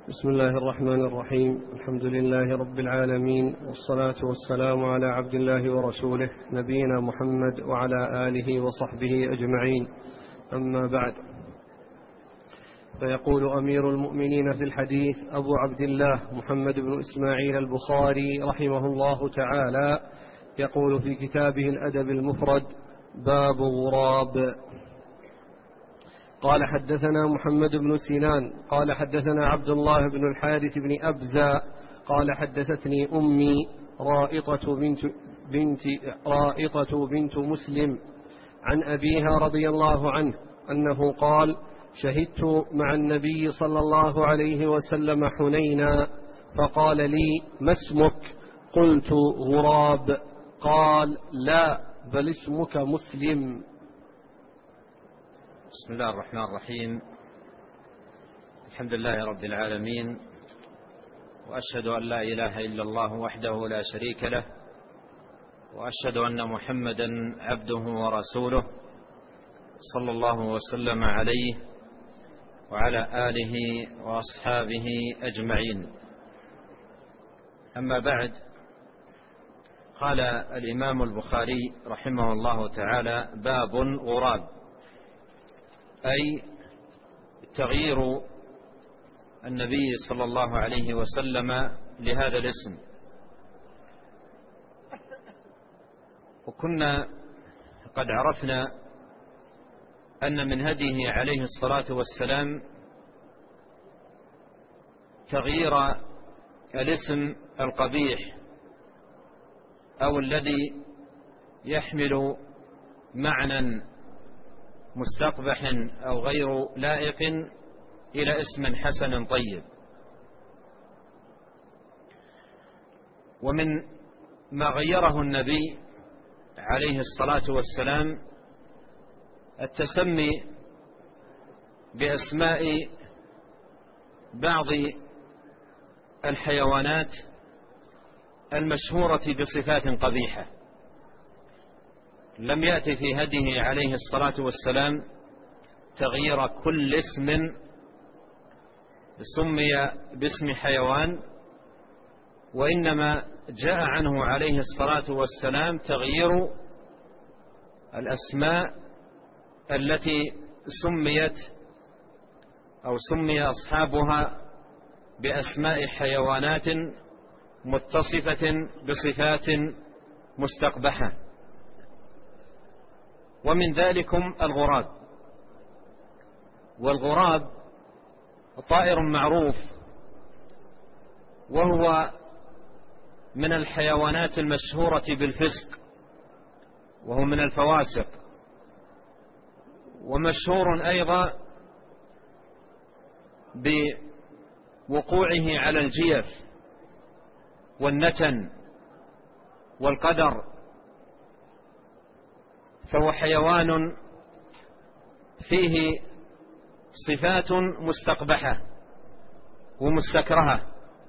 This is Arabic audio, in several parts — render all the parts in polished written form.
بسم الله الرحمن الرحيم. الحمد لله رب العالمين، والصلاة والسلام على عبد الله ورسوله نبينا محمد وعلى آله وصحبه أجمعين. أما بعد، فيقول أمير المؤمنين في الحديث أبو عبد الله محمد بن إسماعيل البخاري رحمه الله تعالى، يقول في كتابه الأدب المفرد: باب غراب. قال: حدثنا محمد بن سنان قال حدثنا عبد الله بن الحارث بن أبزة قال: حدثتني أمي رائطة بنت مسلم عن أبيها رضي الله عنه أنه قال: شهدت مع النبي صلى الله عليه وسلم حنينا، فقال لي: ما اسمك؟ قلت: غراب. قال: لا، بل اسمك مسلم. بسم الله الرحمن الرحيم. الحمد لله رب العالمين، وأشهد أن لا إله إلا الله وحده لا شريك له، وأشهد أن محمدا عبده ورسوله صلى الله وسلم عليه وعلى آله وأصحابه أجمعين. أما بعد، قال الإمام البخاري رحمه الله تعالى: باب غراب، أي تغيير النبي صلى الله عليه وسلم لهذا الاسم. وكنا قد عرفنا أن من هديه عليه الصلاة والسلام تغيير الاسم القبيح أو الذي يحمل معنى مستقبح أو غير لائق إلى اسم حسن طيب. ومن ما غيره النبي عليه الصلاة والسلام التسمي بأسماء بعض الحيوانات المشهورة بصفات قبيحة. لم يأتي في هديه عليه الصلاة والسلام تغيير كل اسم سمي باسم حيوان، وإنما جاء عنه عليه الصلاة والسلام تغيير الأسماء التي سميت أو سمي أصحابها بأسماء حيوانات متصفة بصفات مستقبحة. ومن ذلكم الغراب. والغراب طائر معروف، وهو من الحيوانات المشهورة بالفسق، وهو من الفواسق، ومشهور أيضا بوقوعه على الجيف والنتن والقدر، فهو حيوان فيه صفات مستقبحة ومستكرهة.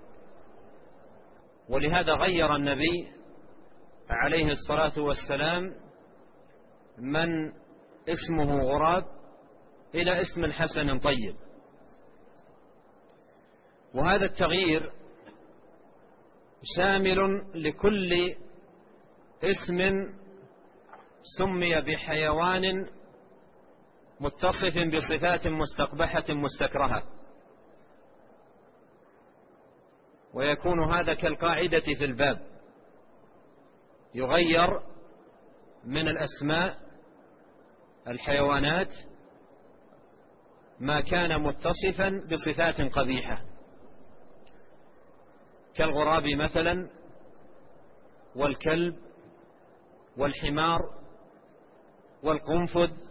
ولهذا غير النبي عليه الصلاة والسلام من اسمه غراب إلى اسم حسن طيب. وهذا التغيير شامل لكل اسم سمي بحيوان متصف بصفات مستقبحة مستكرهة، ويكون هذا كالقاعدة في الباب: يغير من الأسماء الحيوانات ما كان متصفا بصفات قبيحة، كالغراب مثلا، والكلب، والحمار، والقنفذ،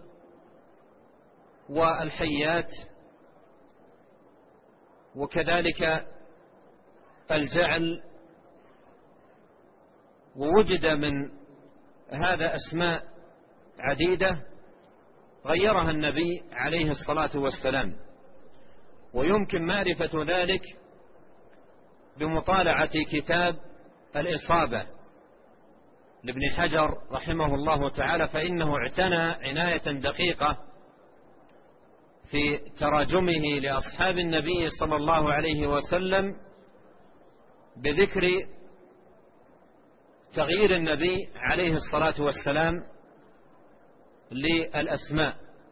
والحيات، وكذلك الجعل. ووجد من هذا أسماء عديدة غيرها النبي عليه الصلاة والسلام، ويمكن معرفة ذلك بمطالعة كتاب الإصابة لابن حجر رحمه الله تعالى، فإنه اعتنى عناية دقيقة في تراجمه لأصحاب النبي صلى الله عليه وسلم بذكر تغيير النبي عليه الصلاة والسلام للأسماء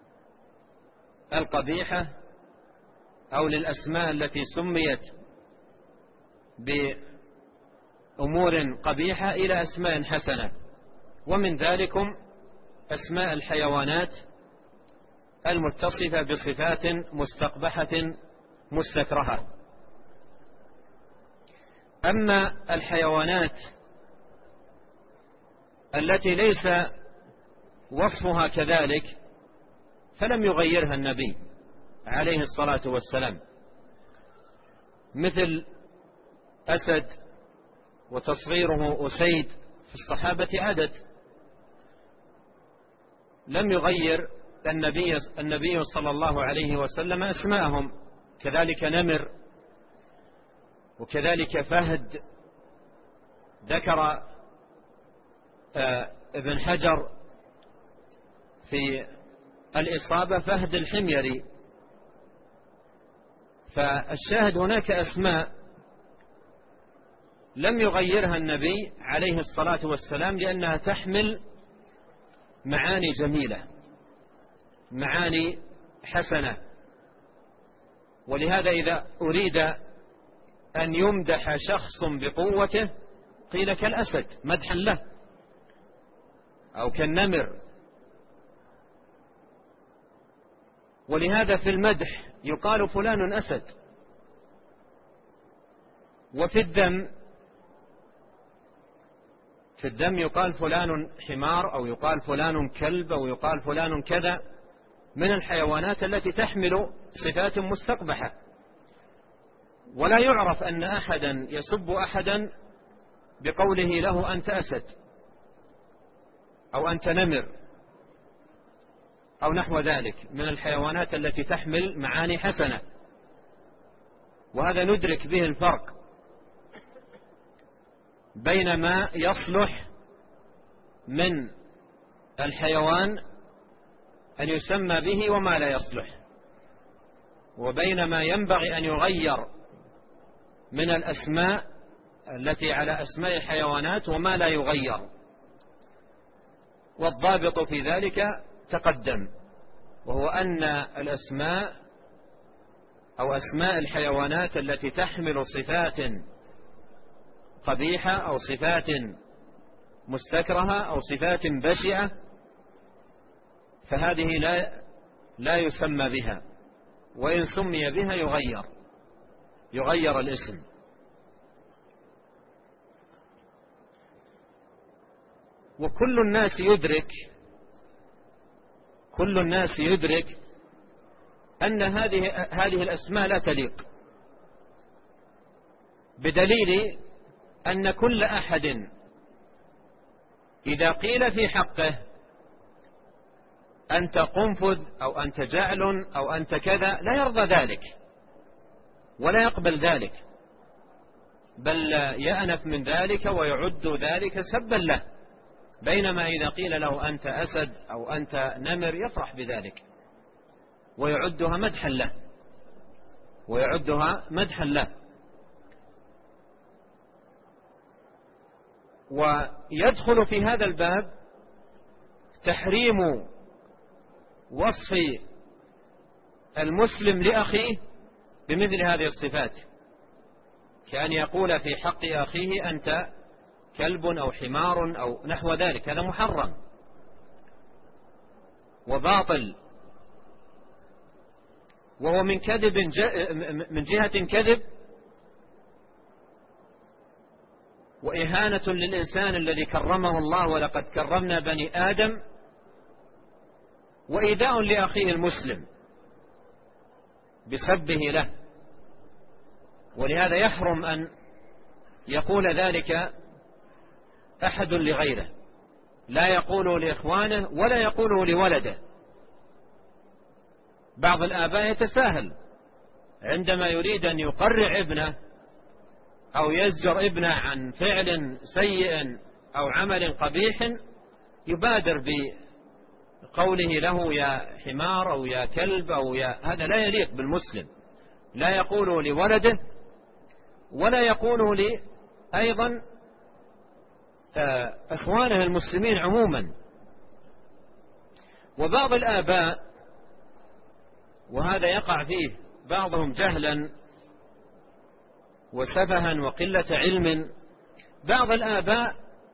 القبيحة أو للأسماء التي سميت بأمور قبيحة إلى أسماء حسنة، ومن ذلكم أسماء الحيوانات المتصفة بصفات مستقبحة مستكرهة. أما الحيوانات التي ليس وصفها كذلك فلم يغيرها النبي عليه الصلاة والسلام، مثل أسد وتصغيره أسيد في الصحابة عدد، لم يغير النبي صلى الله عليه وسلم أسماءهم. كذلك نمر، وكذلك فهد. ذكر ابن حجر في الإصابة فهد الحميري. فالشاهد هناك أسماء لم يغيرها النبي عليه الصلاة والسلام لأنها تحمل معاني جميلة، معاني حسنة. ولهذا إذا أريد أن يمدح شخص بقوته قيل كالأسد مدحا له، أو كالنمر. ولهذا في المدح يقال فلان أسد. وفي الذم يقال فلان حمار، أو يقال فلان كلب، أو يقال فلان كذا من الحيوانات التي تحمل صفات مستقبحة. ولا يعرف أن أحدا يسب أحدا بقوله له أنت أسد أو أنت نمر أو نحو ذلك من الحيوانات التي تحمل معاني حسنة. وهذا ندرك به الفرق بين ما يصلح من الحيوان أن يسمى به وما لا يصلح، وبين ما ينبغي أن يغير من الأسماء التي على أسماء الحيوانات وما لا يغير. والضابط في ذلك تقدم، وهو أن الأسماء أو أسماء الحيوانات التي تحمل صفات قبيحة أو صفات مستكرهة أو صفات بشعة فهذه لا يسمى بها، وإن سمي بها يغير الاسم. وكل الناس يدرك أن هذه الأسماء لا تليق، بدليل أن كل أحد إذا قيل في حقه أنت قنفذ أو أنت جعل أو أنت كذا لا يرضى ذلك ولا يقبل ذلك، بل يأنف من ذلك ويعد ذلك سبا له. بينما إذا قيل له أنت أسد أو أنت نمر يفرح بذلك ويعدها مدحا له. ويدخل في هذا الباب تحريم وصف المسلم لأخيه بمثل هذه الصفات، كأن يقول في حق أخيه أنت كلب أو حمار أو نحو ذلك. هذا محرم وباطل، وهو من جهة كذب وإهانة للإنسان الذي كرمه الله ولقد كرمنا بني آدم، وإيذاء لأخيه المسلم بسبه له. ولهذا يحرم أن يقول ذلك أحد لغيره، لا يقوله لإخوانه ولا يقوله لولده. بعض الآباء يتساهل عندما يريد أن يقرع ابنه أو يزجر ابنه عن فعل سيء أو عمل قبيح، يبادر قوله له يا حمار أو يا كلب أو هذا لا يليق بالمسلم، لا يقوله لولده ولا يقوله أيضا إخوانه المسلمين عموما. وبعض الآباء، وهذا يقع فيه بعضهم جهلا وسفها وقلة علم، بعض الآباء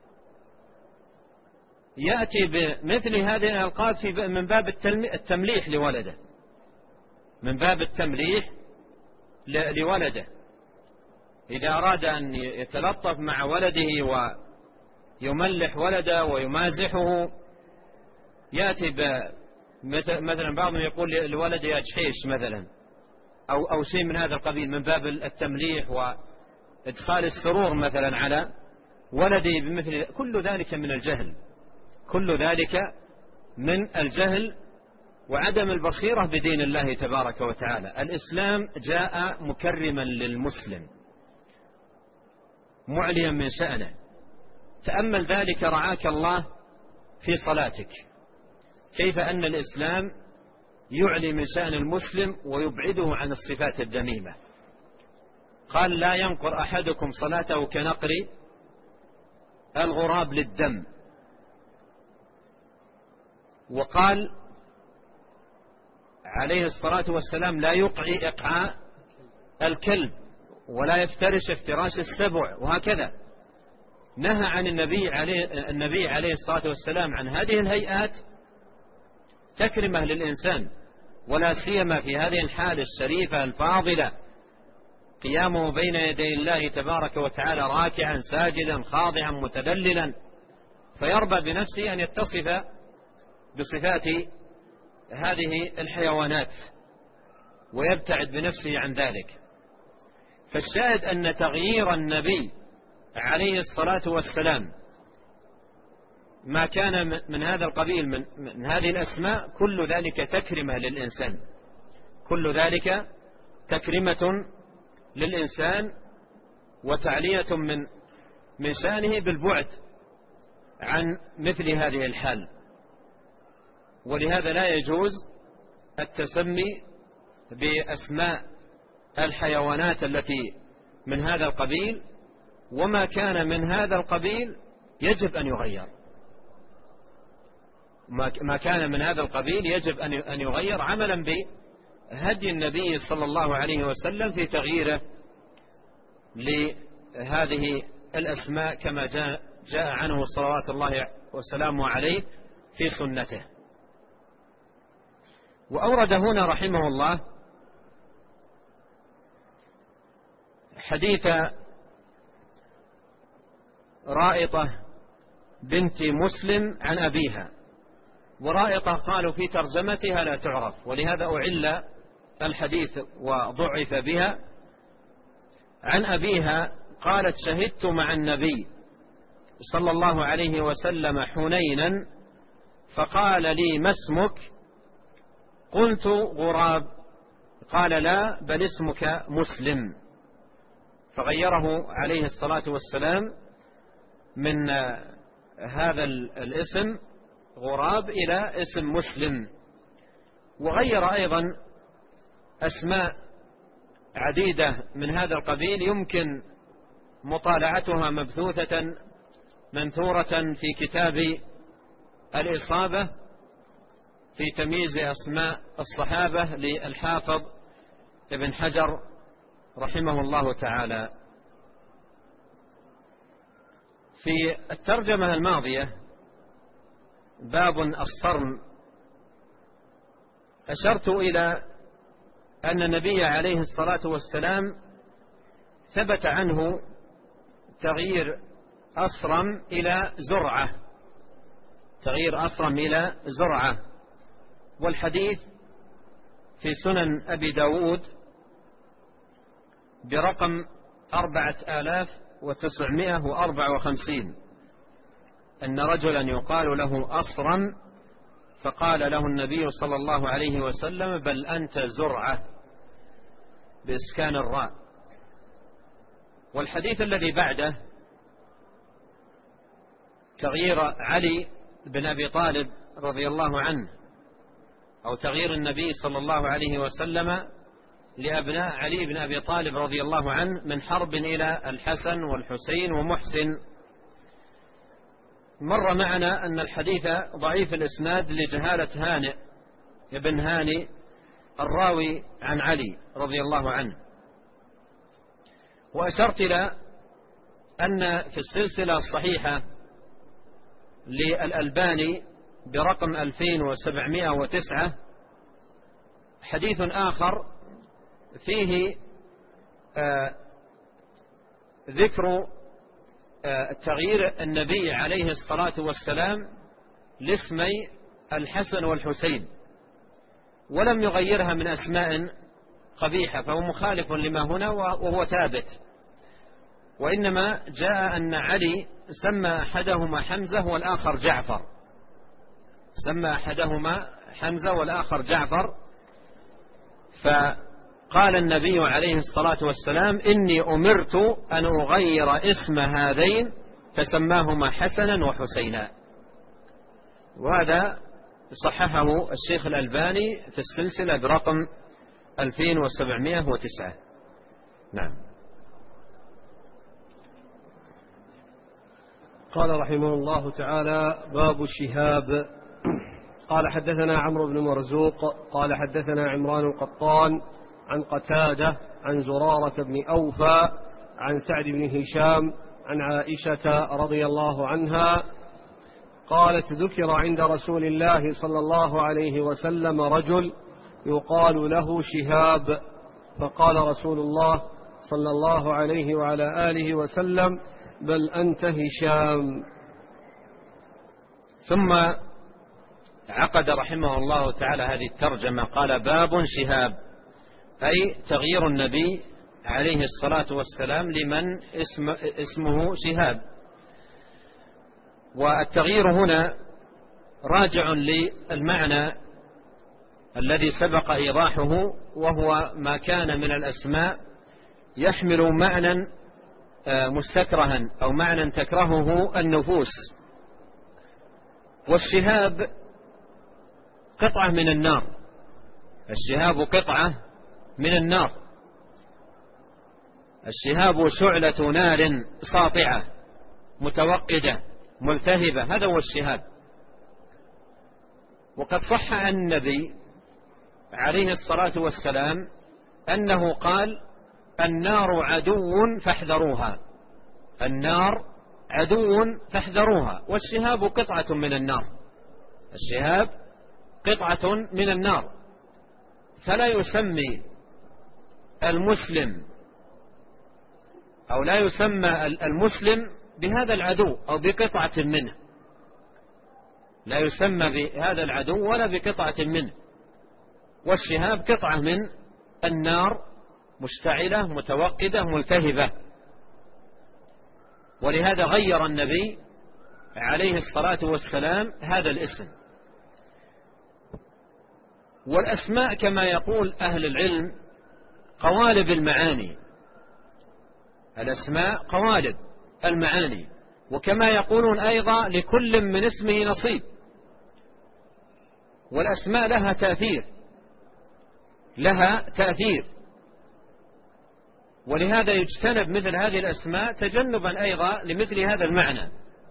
يأتي بمثل هذه الألقاب من باب التمليح لولده، من باب التمليح لولده. إذا أراد أن يتلطف مع ولده ويملح ولده ويمازحه يأتي مثلا بعضهم يقول لولده يا جحيش مثلا أو شيء من هذا القبيل من باب التمليح وإدخال السرور مثلا على ولده بمثل. كل ذلك من الجهل، كل ذلك من الجهل وعدم البصيرة بدين الله تبارك وتعالى. الإسلام جاء مكرما للمسلم معليا من شأنه. تأمل ذلك رعاك الله في صلاتك، كيف أن الإسلام يعلي من شأن المسلم ويبعده عن الصفات الذميمة. قال لا ينقر أحدكم صلاته كنقر الغراب للدم. وقال عليه الصلاة والسلام لا يقعي إقعاء الكلب ولا يفترش افتراش السبع، وهكذا نهى عن النبي عليه الصلاة والسلام عن هذه الهيئات تكرمة للإنسان، ولا سيما في هذه الحالة الشريفة الفاضلة، قيامه بين يدي الله تبارك وتعالى راكعا ساجدا خاضعا متذللا، فيرضى بنفسه أن يتصف بصفات هذه الحيوانات ويبتعد بنفسه عن ذلك. فالشاهد أن تغيير النبي عليه الصلاة والسلام ما كان من هذا القبيل من هذه الأسماء كل ذلك تكرمة للإنسان، كل ذلك تكرمة للإنسان وتعلية من شأنه بالبعد عن مثل هذه الحال. ولهذا لا يجوز التسمي بأسماء الحيوانات التي من هذا القبيل، وما كان من هذا القبيل يجب أن يغير، ما كان من هذا القبيل يجب أن يغير عملا بهدي النبي صلى الله عليه وسلم في تغييره لهذه الأسماء كما جاء عنه صلوات الله وسلامه عليه في سنته. وأورد هنا رحمه الله حديث رائطة بنت مسلم عن أبيها، ورائطة قالوا في ترجمتها لا تعرف، ولهذا أعل الحديث وضعف بها. عن أبيها قالت شهدت مع النبي صلى الله عليه وسلم حنينا فقال لي ما اسمك؟ قلت غراب. قال لا بل اسمك مسلم، فغيره عليه الصلاة والسلام من هذا الاسم غراب إلى اسم مسلم. وغير أيضا أسماء عديدة من هذا القبيل يمكن مطالعتها مبثوثة منثورة في كتاب الإصابة في تمييز أسماء الصحابة للحافظ ابن حجر رحمه الله تعالى. في الترجمة الماضية باب الصرم أشرت إلى أن النبي عليه الصلاة والسلام ثبت عنه تغيير أصرم إلى زرعة، تغيير أصرم إلى زرعة، والحديث في سنن أبي داود برقم 4954 أن رجلا يقال له أصرم فقال له النبي صلى الله عليه وسلم بل أنت زرعة بإسكان الراء. والحديث الذي بعده تغيير علي بن أبي طالب رضي الله عنه أو تغيير النبي صلى الله عليه وسلم لأبناء علي بن أبي طالب رضي الله عنه من حرب إلى الحسن والحسين ومحسن. مر معنا أن الحديث ضعيف الإسناد لجهالة هانئ ابن هاني الراوي عن علي رضي الله عنه. وأشرت إلى أن في السلسلة الصحيحة للألباني برقم 2709 حديث آخر فيه ذكر تغيير النبي عليه الصلاة والسلام لاسمي الحسن والحسين، ولم يغيرها من أسماء قبيحة، فهو مخالف لما هنا وهو ثابت. وإنما جاء أن علي سمى أحدهما حمزة والآخر جعفر، سمى أحدهما حمزة والآخر جعفر، فقال النبي عليه الصلاة والسلام إني أمرت أن أغير اسم هذين، فسماهما حسنا وحسينا. وهذا صححه الشيخ الألباني في السلسلة برقم 2709. نعم. قال رحمه الله تعالى: باب الشهاب. قال حدثنا عمرو بن مرزوق قال حدثنا عمران القطان عن قتادة عن زرارة بن أوفى عن سعد بن هشام عن عائشة رضي الله عنها قالت: ذكر عند رسول الله صلى الله عليه وسلم رجل يقال له شهاب، فقال رسول الله صلى الله عليه وعلى آله وسلم: بل أنت هشام. ثم عقد رحمه الله تعالى هذه الترجمة، قال: باب شهاب، أي تغيير النبي عليه الصلاة والسلام لمن اسمه شهاب. والتغيير هنا راجع للمعنى الذي سبق إيضاحه، وهو ما كان من الأسماء يحمل معنى مستكرها أو معنى تكرهه النفوس. والشهاب قطعة من النار، الشهاب قطعة من النار، الشهاب شعلة نار ساطعة متوقدة ملتهبة، هذا هو الشهاب. وقد صح عن النبي عليه الصلاة والسلام أنه قال: النار عدو فاحذروها، النار عدو فاحذروها. والشهاب قطعة من النار، الشهاب قطعة من النار، فلا يسمي المسلم أو لا يسمى المسلم بهذا العدو أو بقطعة منه، لا يسمى بهذا العدو ولا بقطعة منه. والشهاب قطعة من النار مشتعلة متوقدة ملتهبة. ولهذا غير النبي عليه الصلاة والسلام هذا الاسم. والأسماء كما يقول أهل العلم قوالب المعاني، الأسماء قوالب المعاني. وكما يقولون أيضا لكل من اسمه نصيب، والأسماء لها تأثير، لها تأثير. ولهذا يجتنب مثل هذه الأسماء تجنبا أيضا لمثل هذا المعنى.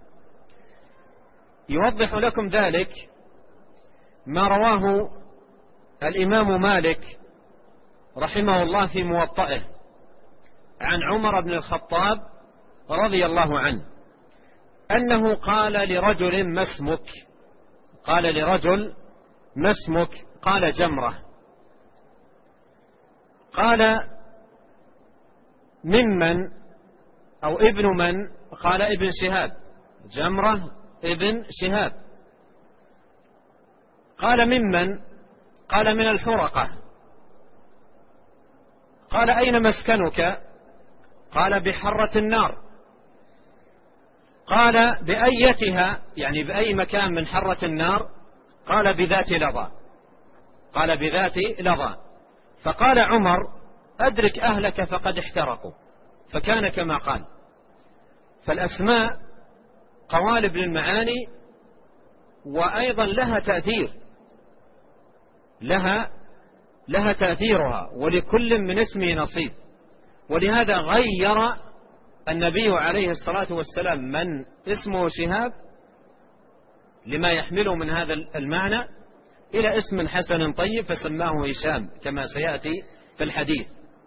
يوضح لكم ذلك ما رواه الإمام مالك رحمه الله في موطئه عن عمر بن الخطاب رضي الله عنه أنه قال لرجل: ما اسمك؟ قال لرجل: ما اسمك؟ قال: جمرة. قال: ممن أو ابن من؟ قال: ابن شهاب. جمرة ابن شهاب. قال: ممن؟ قال: من الحرقة. قال: أين مسكنك؟ قال: بحرة النار. قال: بأيتها؟ يعني بأي مكان من حرة النار؟ قال: بذات لظى. قال: بذات لظى. فقال عمر: أدرك أهلك فقد احترقوا. فكان كما قال. فالأسماء قوالب للمعاني، وأيضا لها تأثير، لها تأثيرها، ولكل من اسمه نصيب. ولهذا غير النبي عليه الصلاة والسلام من اسمه شهاب لما يحمله من هذا المعنى إلى اسم حسن طيب فسماه هشام كما سيأتي في الحديث.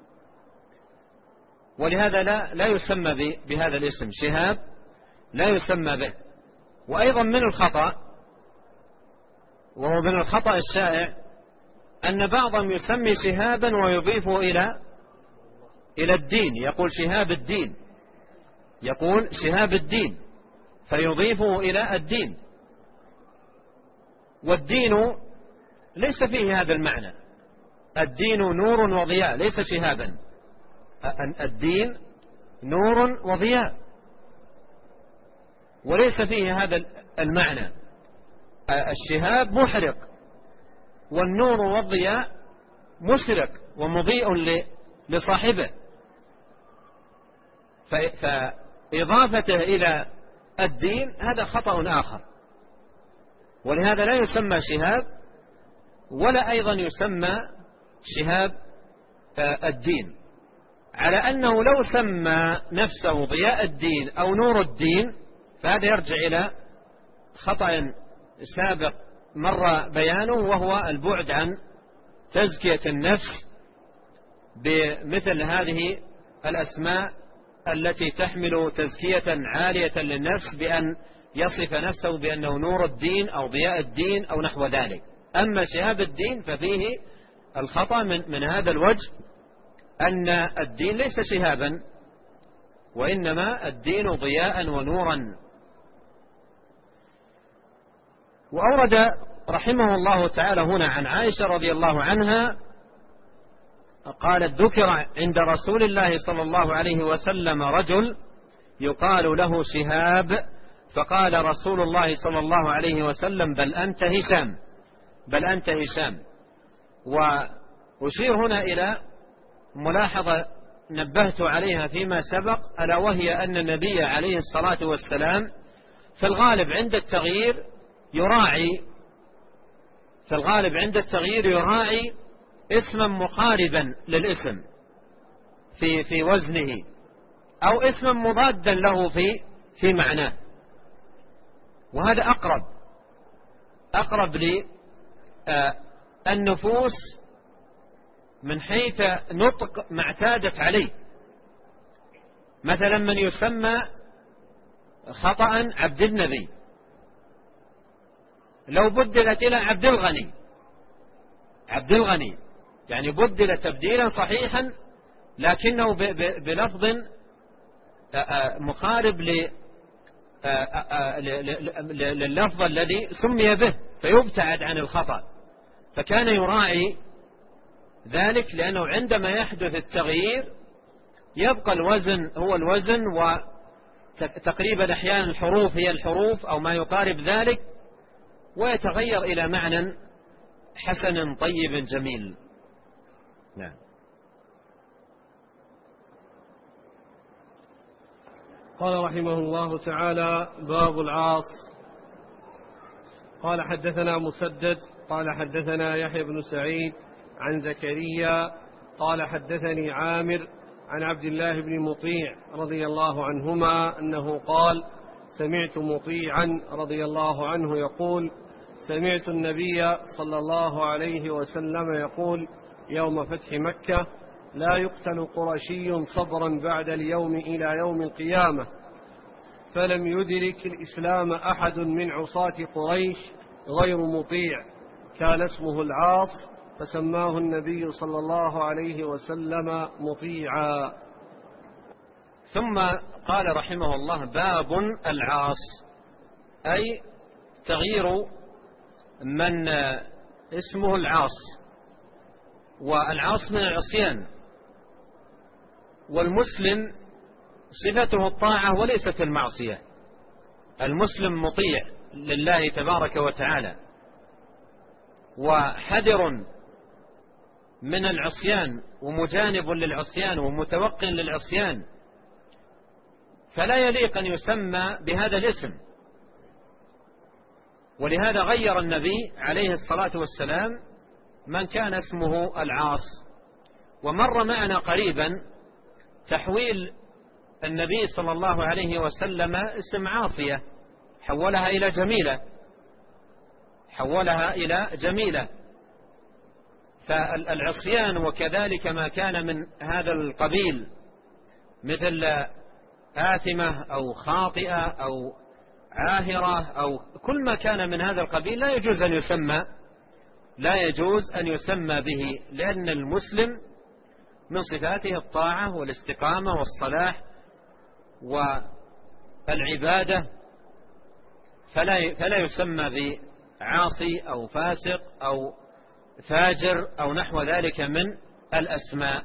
ولهذا لا يسمى بهذا الاسم شهاب، لا يسمى به. وأيضا من الخطأ، وهو من الخطأ الشائع، أن بعضهم يسمي شهابا ويضيفه إلى الدين، يقول شهاب الدين، يقول شهاب الدين فيضيفه إلى الدين، والدين ليس فيه هذا المعنى. الدين نور وضياء، ليس شهابا. الدين نور وضياء وليس فيه هذا المعنى. الشهاب محرق، والنور والضياء مشرق ومضيء لصاحبه، فإضافته إلى الدين هذا خطأ آخر. ولهذا لا يسمى شهاب، ولا أيضا يسمى شهاب الدين، على أنه لو سمى نفسه ضياء الدين أو نور الدين فهذا يرجع إلى خطأ سابق مر بيانه، وهو البعد عن تزكية النفس بمثل هذه الأسماء التي تحمل تزكية عالية للنفس، بأن يصف نفسه بأنه نور الدين أو ضياء الدين أو نحو ذلك. أما شهاب الدين ففيه الخطأ من هذا الوجه، أن الدين ليس شهابا، وإنما الدين ضياء ونورا. وأورد رحمه الله تعالى هنا عن عائشة رضي الله عنها قالت: ذكر عند رسول الله صلى الله عليه وسلم رجل يقال له شهاب، فقال رسول الله صلى الله عليه وسلم: بل أنت هشام، بل أنت هشام. وأشير هنا إلى ملاحظة نبهت عليها فيما سبق، ألا وهي أن النبي عليه الصلاة والسلام في الغالب عند التغيير يراعي اسما مقاربا للاسم في وزنه، أو اسما مضادا له في معناه، وهذا أقرب للنفوس من حيث نطق ما اعتادت عليه. مثلا من يسمى خطأ عبد النبي لو بدلت إلى عبد الغني يعني بدل تبديلا صحيحا لكنه بلفظ مقارب لللفظ الذي سمي به، فيبتعد عن الخطأ. فكان يراعي ذلك، لأنه عندما يحدث التغيير يبقى الوزن هو الوزن، وتقريبا أحيانا الحروف هي الحروف أو ما يقارب ذلك، ويتغير إلى معنى حسن طيب جميل. نعم. قال رحمه الله تعالى: باب العاص. قال: حدثنا مسدد قال حدثنا يحيى بن سعيد عن زكريا قال حدثني عامر عن عبد الله بن مطيع رضي الله عنهما أنه قال: سمعت مطيعا رضي الله عنه يقول: سمعت النبي صلى الله عليه وسلم يقول يوم فتح مكة: لا يقتل قرشي صبرا بعد اليوم إلى يوم القيامة. فلم يدرك الإسلام أحد من عصاة قريش غير مطيع، كان اسمه العاص، فسماه النبي صلى الله عليه وسلم مطيعا. ثم قال رحمه الله: باب العاص، أي تغيير من اسمه العاص. والعاص من العصيان، والمسلم صفته الطاعة وليست المعصية. المسلم مطيع لله تبارك وتعالى، وحذر من العصيان، ومجانب للعصيان، ومتوق للعصيان، فلا يليق أن يسمى بهذا الاسم. ولهذا غير النبي عليه الصلاة والسلام من كان اسمه العاص. ومر معنا قريبا تحويل النبي صلى الله عليه وسلم اسم عاصية، حولها إلى جميلة. فالعصيان وكذلك ما كان من هذا القبيل مثل آثمة أو خاطئة أو عاهرة أو كل ما كان من هذا القبيل لا يجوز أن يسمى به، لأن المسلم من صفاته الطاعة والاستقامة والصلاح والعبادة، فلا يسمى بعاصي أو فاسق أو فاجر أو نحو ذلك من الأسماء.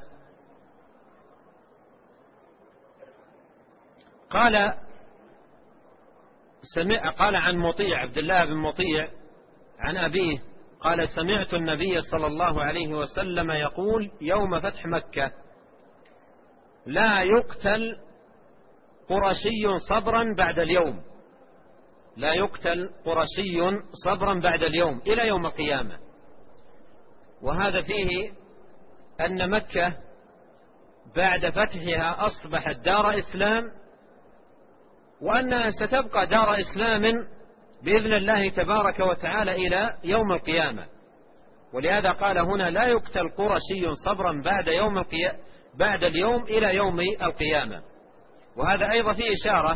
قال عن مطيع، عبد الله بن مطيع، عن أبيه قال: سمعت النبي صلى الله عليه وسلم يقول يوم فتح مكة: لا يقتل قرشي صبرا بعد اليوم، لا يقتل قرشي صبرا بعد اليوم إلى يوم القيامة. وهذا فيه أن مكة بعد فتحها أصبحت دار إسلام، وأنها ستبقى دار إسلام بإذن الله تبارك وتعالى إلى يوم القيامة. ولهذا قال هنا: لا يقتل قرشي صبرا بعد اليوم إلى يوم القيامة. وهذا أيضا فيه إشارة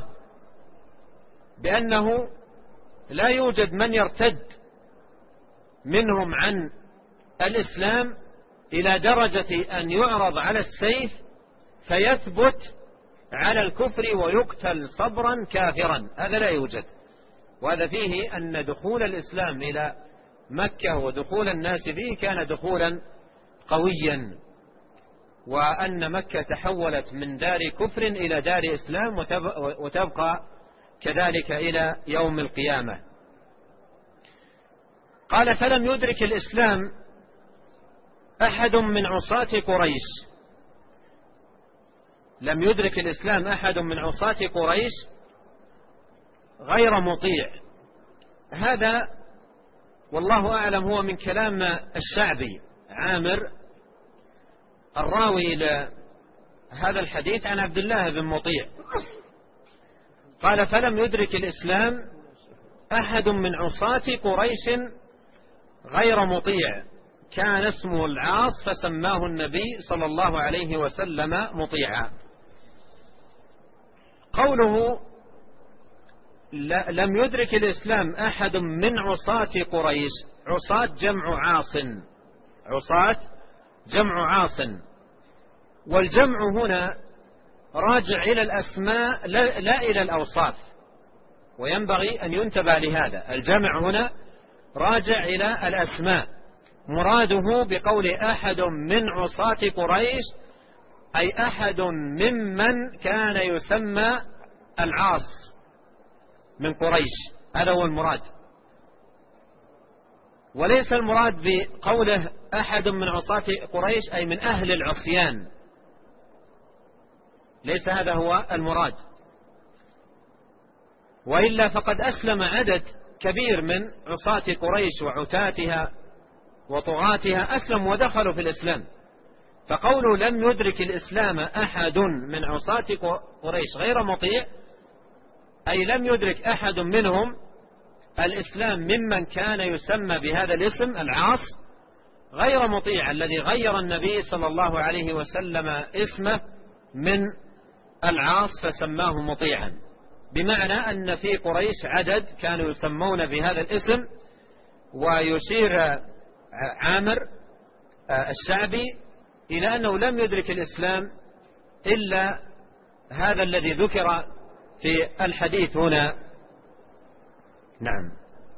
بأنه لا يوجد من يرتد منهم عن الإسلام إلى درجة أن يعرض على السيف فيثبت على الكفر ويقتل صبرا كافرا، هذا لا يوجد. وهذا فيه أن دخول الإسلام إلى مكة ودخول الناس فيه كان دخولا قويا، وأن مكة تحولت من دار كفر إلى دار إسلام وتبقى كذلك إلى يوم القيامة. قال: فلم يدرك الإسلام أحد من عصاة قريش، لم يدرك الإسلام أحد من عصاة قريش غير مطيع. هذا والله أعلم هو من كلام الشعبي عامر الراوي لهذا الحديث عن عبد الله بن مطيع. قال: فلم يدرك الإسلام أحد من عصاة قريش غير مطيع، كان اسمه العاص فسماه النبي صلى الله عليه وسلم مطيعا. قوله لم يدرك الإسلام أحد من عصاة قريش، عصاة جمع عاص، عصاة جمع عاص، والجمع هنا راجع إلى الأسماء لا إلى الأوصاف، وينبغي أن ينتبه لهذا. الجمع هنا راجع إلى الأسماء، مراده بقول أحد من عصاة قريش أي أحد ممن كان يسمى العاص من قريش، هذا هو المراد، وليس المراد بقوله أحد من عصاة قريش أي من أهل العصيان، ليس هذا هو المراد. وإلا فقد أسلم عدد كبير من عصاة قريش وعتاتها وطغاتها، أسلموا ودخلوا في الإسلام. فقوله لم يدرك الإسلام أحد من عصاة قريش غير مطيع أي لم يدرك أحد منهم الإسلام ممن كان يسمى بهذا الاسم العاص غير مطيع، الذي غير النبي صلى الله عليه وسلم اسمه من العاص فسماه مطيعا، بمعنى أن في قريش عدد كانوا يسمون بهذا الاسم. ويشير عامر الشعبي إلى أنه لم يدرك الإسلام إلا هذا الذي ذكر في الحديث هنا. نعم.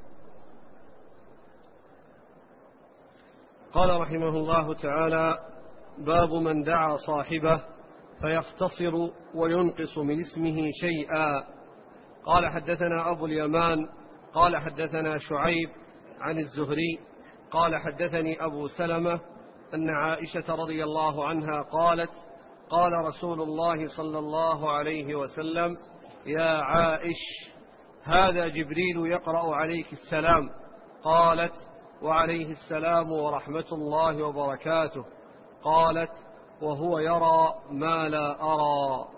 قال رحمه الله تعالى: باب من دعا صاحبه فيختصر وينقص من اسمه شيئا. قال: حدثنا أبو اليمان قال: حدثنا شعيب عن الزهري قال: حدثني أبو سلمة أن عائشة رضي الله عنها قالت: قال رسول الله صلى الله عليه وسلم: يا عائش، هذا جبريل يقرأ عليك السلام. قالت: وعليه السلام ورحمة الله وبركاته. قالت: وهو يرى ما لا أرى.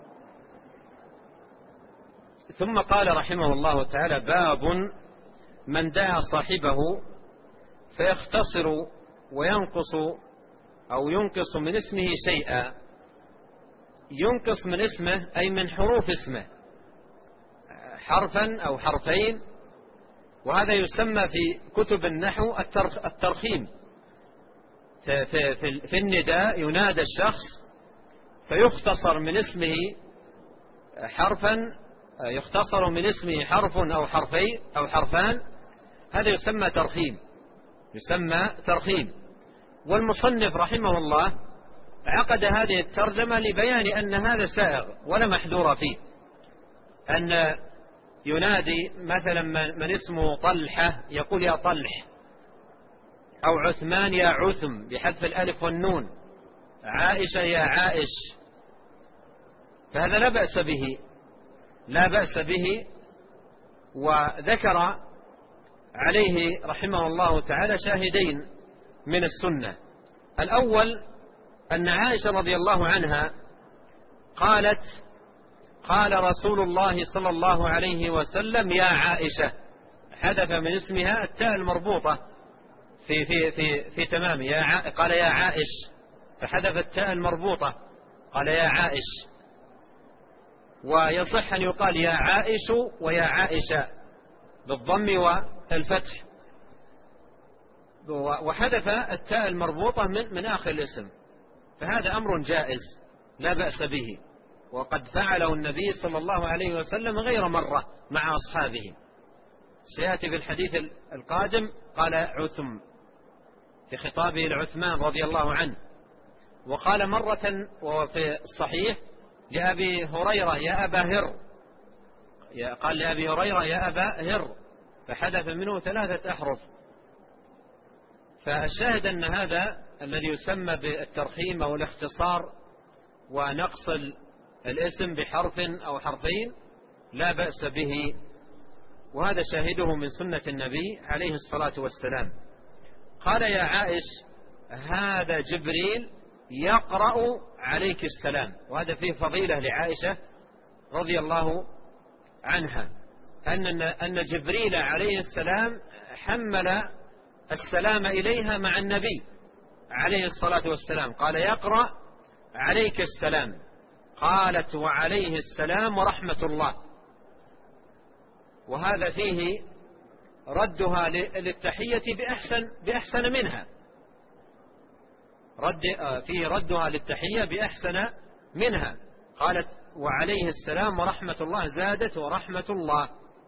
ثم قال رحمه الله تعالى: باب من دعا صاحبه فيختصر وينقص أو ينقص من اسمه شيئا. ينقص من اسمه أي من حروف اسمه حرفا أو حرفين، وهذا يسمى في كتب النحو الترخيم. في النداء ينادى الشخص فيختصر من اسمه حرفا، يختصر من اسمه حرف أو حرفين أو حرفان، هذا يسمى ترخيم، يسمى ترخيم. والمصنف رحمه الله عقد هذه الترجمة لبيان أن هذا سائغ ولا محذور فيه، أن ينادي مثلا من اسمه طلحة يقول: يا طلح، أو عثمان يا عثم بحذف الألف والنون، عائشة يا عائش، فهذا لا بأس به، لا بأس به. وذكر عليه رحمه الله تعالى شاهدين من السنة. الأول أن عائشة رضي الله عنها قالت: قال رسول الله صلى الله عليه وسلم: يا عائشة، حذف من اسمها التاء المربوطة في تمامه، قال: يا عائش، فحذف التاء المربوطة، قال: يا عائش. ويصح أن يقال يا عائش ويا عائشة بالضم والفتح، وحذف التاء المربوطة من آخر الاسم، فهذا أمر جائز لا بأس به، وقد فعله النبي صلى الله عليه وسلم غير مرة مع أصحابه. سيأتي في الحديث القادم قال عثم في خطابه لعثمان رضي الله عنه، وقال مرة وفي الصحيح لأبي هريرة: يا أبا هر، قال لأبي هريرة: يا أبا هر، فحدث منه 3 أحرف. فالشاهد أن هذا الذي يسمى بالترخيم أو الاختصار ونقص الاسم بحرف أو حرفين لا بأس به، وهذا شاهده من سنة النبي عليه الصلاة والسلام. قال: يا عائش، هذا جبريل يقرأ عليك السلام. وهذا فيه فضيلة لعائشة رضي الله عنها، أن جبريل عليه السلام حمل السلام إليها مع النبي عليه الصلاة والسلام، قال: يقرأ عليك السلام. قالت: وعليه السلام ورحمة الله. وهذا فيه ردها للتحية بأحسن منها، فيه ردها للتحية بأحسن منها. قالت: وعليه السلام ورحمة الله، زادت ورحمة الله.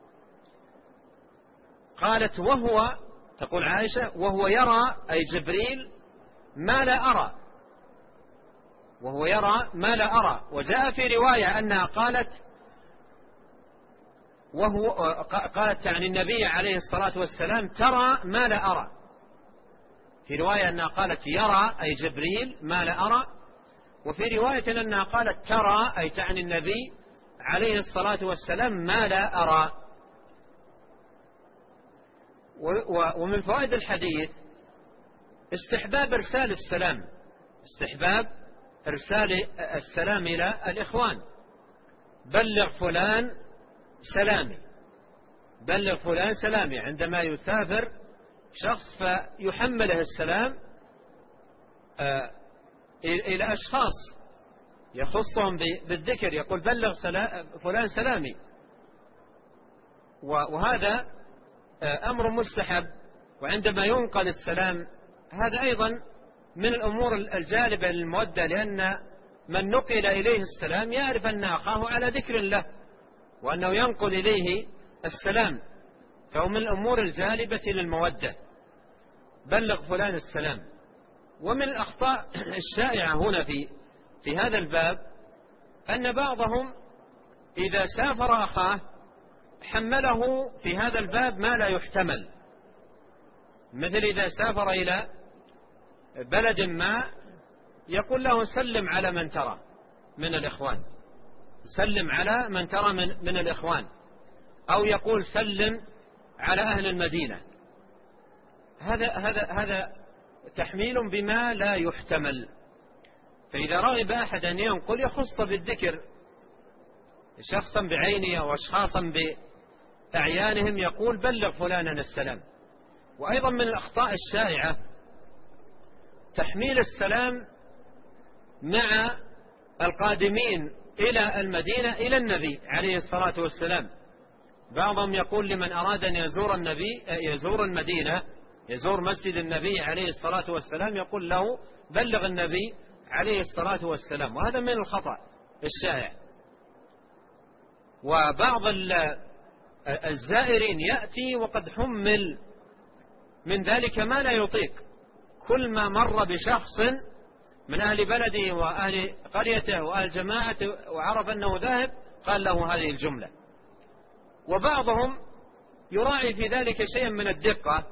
قالت: وهو، تقول عائشة، وهو يرى أي جبريل ما لا أرى، وهو يرى ما لا أرى. وجاء في رواية أنها قالت قالت عن النبي عليه الصلاة والسلام: ترى ما لا أرى. في رواية أنها قالت: يرى أي جبريل ما لا أرى. وفي رواية أنها قالت: ترى أي تعني النبي عليه الصلاة والسلام ما لا أرى. ومن فوائد الحديث استحباب إرسال السلام، استحباب إرسال السلام إلى الإخوان: بلغ فلان سلامي، بلغ فلان سلامي. عندما يسافر شخص فيحمله السلام إلى أشخاص يخصهم بالذكر، يقول: بلغ فلان سلامي. وهذا أمر مستحب. وعندما ينقل السلام هذا أيضا من الأمور الجالبة للمودة، لأن من نقل إليه السلام يعرف أن أخاه على ذكر الله، وأنه ينقل إليه السلام، فهو من الأمور الجالبة للمودة. بلغ فلان السلام. ومن الأخطاء الشائعة هنا في هذا الباب أن بعضهم إذا سافر أخاه حمله في هذا الباب ما لا يحتمل، مثل إذا سافر إلى بلد ما يقول له: سلم على من ترى من الإخوان، سلم على من ترى من الإخوان. أو يقول سلم على أهل المدينة. هذا تحميل بما لا يحتمل. فإذا رغب أحد أن ينقل يخص بالذكر شخصا بعينه أو أشخاصا بأعيانهم، يقول بلغ فلانا السلام. وأيضا من الأخطاء الشائعة تحميل السلام مع القادمين إلى المدينة إلى النبي عليه الصلاة والسلام. بعضهم يقول لمن أراد أن يزور المدينة، يزور مسجد النبي عليه الصلاة والسلام، يقول له بلغ النبي عليه الصلاة والسلام. وهذا من الخطأ الشائع. وبعض الزائرين يأتي وقد حمل من ذلك ما لا يطيق، كل ما مر بشخص من أهل بلده وأهل قريته وأهل جماعته وعرف أنه ذاهب قال له هذه الجملة. وبعضهم يراعي في ذلك شيئا من الدقة،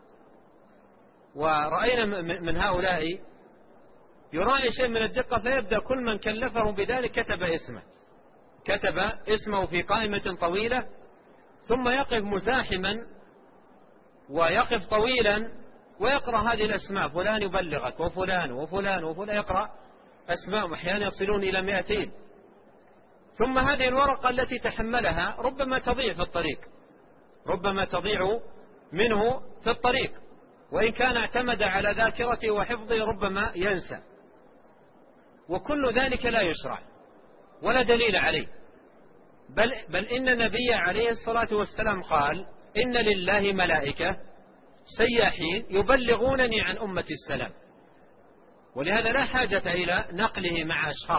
ورأينا من هؤلاء يراعي شيء من الدقة، فيبدأ كل من كلفه بذلك كتب اسمه في قائمة طويلة، ثم يقف مزاحما ويقف طويلا ويقرأ هذه الأسماء، فلان يبلغك وفلان وفلان وفلان، يقرأ أسماء أحيانا يصلون إلى 200. ثم هذه الورقة التي تحملها ربما تضيع في الطريق، ربما تضيع منه في الطريق، وإن كان اعتمد على ذاكرته وحفظه ربما ينسى. وكل ذلك لا يشرع ولا دليل عليه، بل إن النبي عليه الصلاة والسلام قال إن لله ملائكة سياحين يبلغونني عن أمة السلام. ولهذا لا حاجة إلى نقله مع أشخاص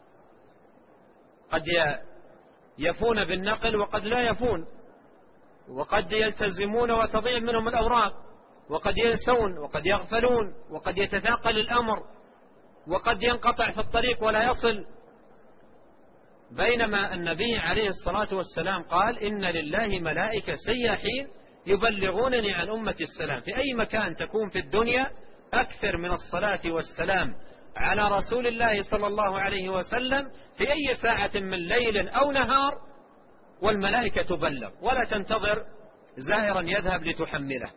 قد يفون بالنقل وقد لا يفون، وقد يلتزمون وتضيع منهم الأوراق، وقد ينسون وقد يغفلون، وقد يتثاقل الأمر، وقد ينقطع في الطريق ولا يصل. بينما النبي عليه الصلاة والسلام قال إن لله ملائكة سياحين يبلغونني عن أمة السلام. في أي مكان تكون في الدنيا أكثر من الصلاة والسلام على رسول الله صلى الله عليه وسلم في أي ساعة من ليل أو نهار، والملائكة تبلغ، ولا تنتظر زائرا يذهب لتحمله.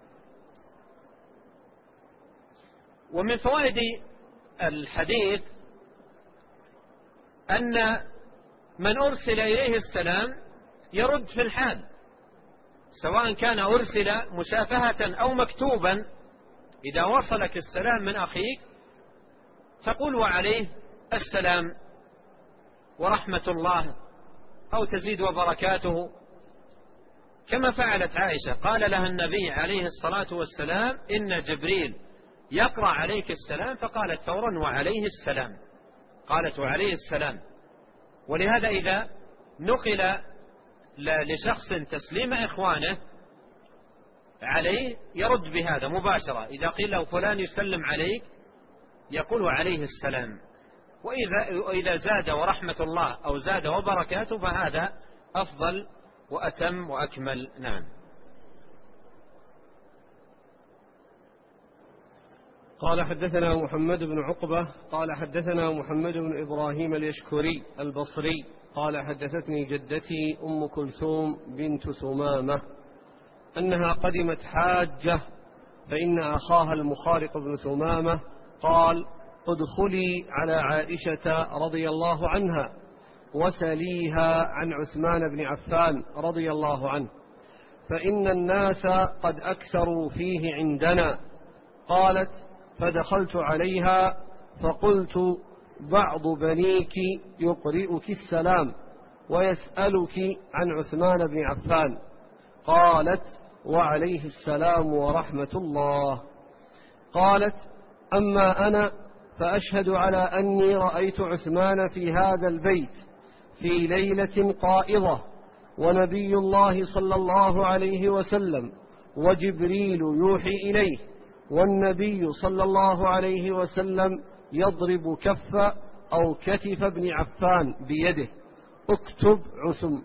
ومن فوائد الحديث أن من أرسل إليه السلام يرد في الحال، سواء كان أرسل مشافهة أو مكتوبا. إذا وصلك السلام من أخيك تقول وعليه السلام ورحمة الله أو تزيد وبركاته، كما فعلت عائشة، قال لها النبي عليه الصلاة والسلام إن جبريل يقرأ عليك السلام، فقالت فورا وعليه السلام، قالت وعليه السلام. ولهذا إذا نقل لشخص تسليم إخوانه عليه يرد بهذا مباشرة. إذا قيل له فلان يسلم عليك يقول وعليه السلام. وإذا زاد ورحمة الله أو زاد وبركاته فهذا أفضل وأتم وأكمل. نعم. قال حدثنا محمد بن عقبة قال حدثنا محمد بن إبراهيم اليشكري البصري قال حدثتني جدتي أم كلثوم بنت ثمامة أنها قدمت حاجة، فإن أخاها المخارق بن ثمامة قال ادخلي على عائشة رضي الله عنها وسليها عن عثمان بن عفان رضي الله عنه، فإن الناس قد أكثروا فيه عندنا. قالت فدخلت عليها فقلت بعض بنيك يقرئك السلام ويسألك عن عثمان بن عفان. قالت وعليه السلام ورحمة الله. قالت أما أنا فأشهد على أني رأيت عثمان في هذا البيت في ليلة قائضة، ونبي الله صلى الله عليه وسلم وجبريل يوحي إليه، والنبي صلى الله عليه وسلم يضرب كف أو كتف ابن عفان بيده اكتب عثم.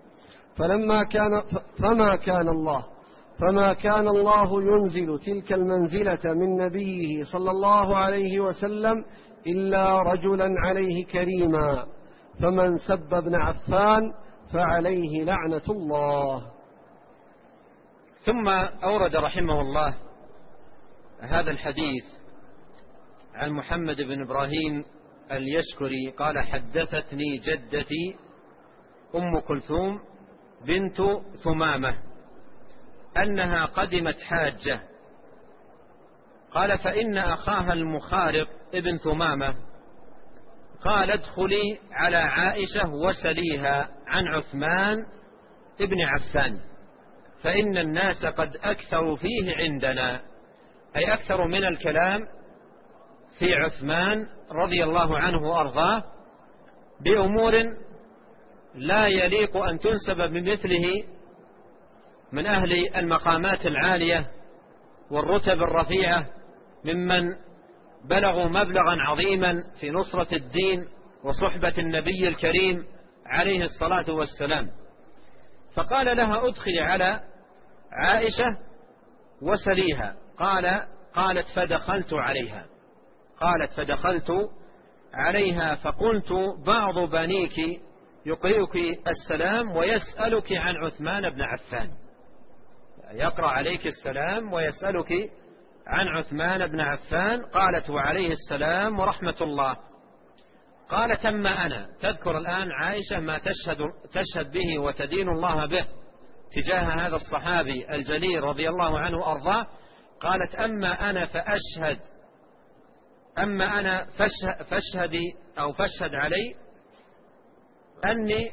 فما كان الله ينزل تلك المنزلة من نبيه صلى الله عليه وسلم إلا رجلا عليه كريما، فمن سب ابن عفان فعليه لعنة الله. ثم أورد رحمه الله هذا الحديث عن محمد بن إبراهيم اليشكري قال: حدثتني جدتي أم كلثوم بنت ثمامة أنها قدمت حاجة. قال: فإن أخاها المخارق ابن ثمامة قال: ادخلي على عائشة وسليها عن عثمان ابن عفان، فإن الناس قد أكثروا فيه عندنا، أي أكثر من الكلام في عثمان رضي الله عنه وأرضاه بأمور لا يليق أن تنسب بمثله من أهل المقامات العالية والرتب الرفيعة، ممن بلغوا مبلغا عظيما في نصرة الدين وصحبة النبي الكريم عليه الصلاة والسلام. فقال لها: ادخلي على عائشة وسليها. قالت: فدخلت عليها فقلت: بعض بنيك يقرئك السلام ويسألك عن عثمان بن عفان، يقرأ عليك السلام ويسألك عن عثمان بن عفان. قالت: وعليه السلام ورحمة الله. قالت: أما أنا، تذكر الآن عائشة ما تشهد به وتدين الله به تجاه هذا الصحابي الجليل رضي الله عنه وأرضاه. قالت: أما أنا فاشهدي أو فاشهد علي أني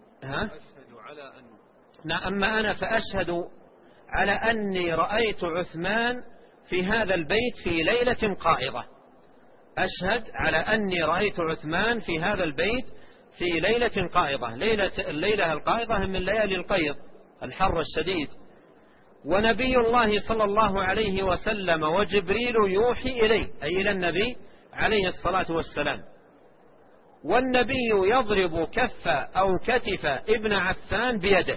أما أنا فأشهد على أني رأيت عثمان في هذا البيت في ليلة قائضة. أشهد على أني رأيت عثمان في هذا البيت في ليلة قائضة. الليلة القائضة من ليالي القيض الحر الشديد، ونبي الله صلى الله عليه وسلم وجبريل يوحي إليه، أي إلى النبي عليه الصلاة والسلام، والنبي يضرب كف أو كتف ابن عفان بيده: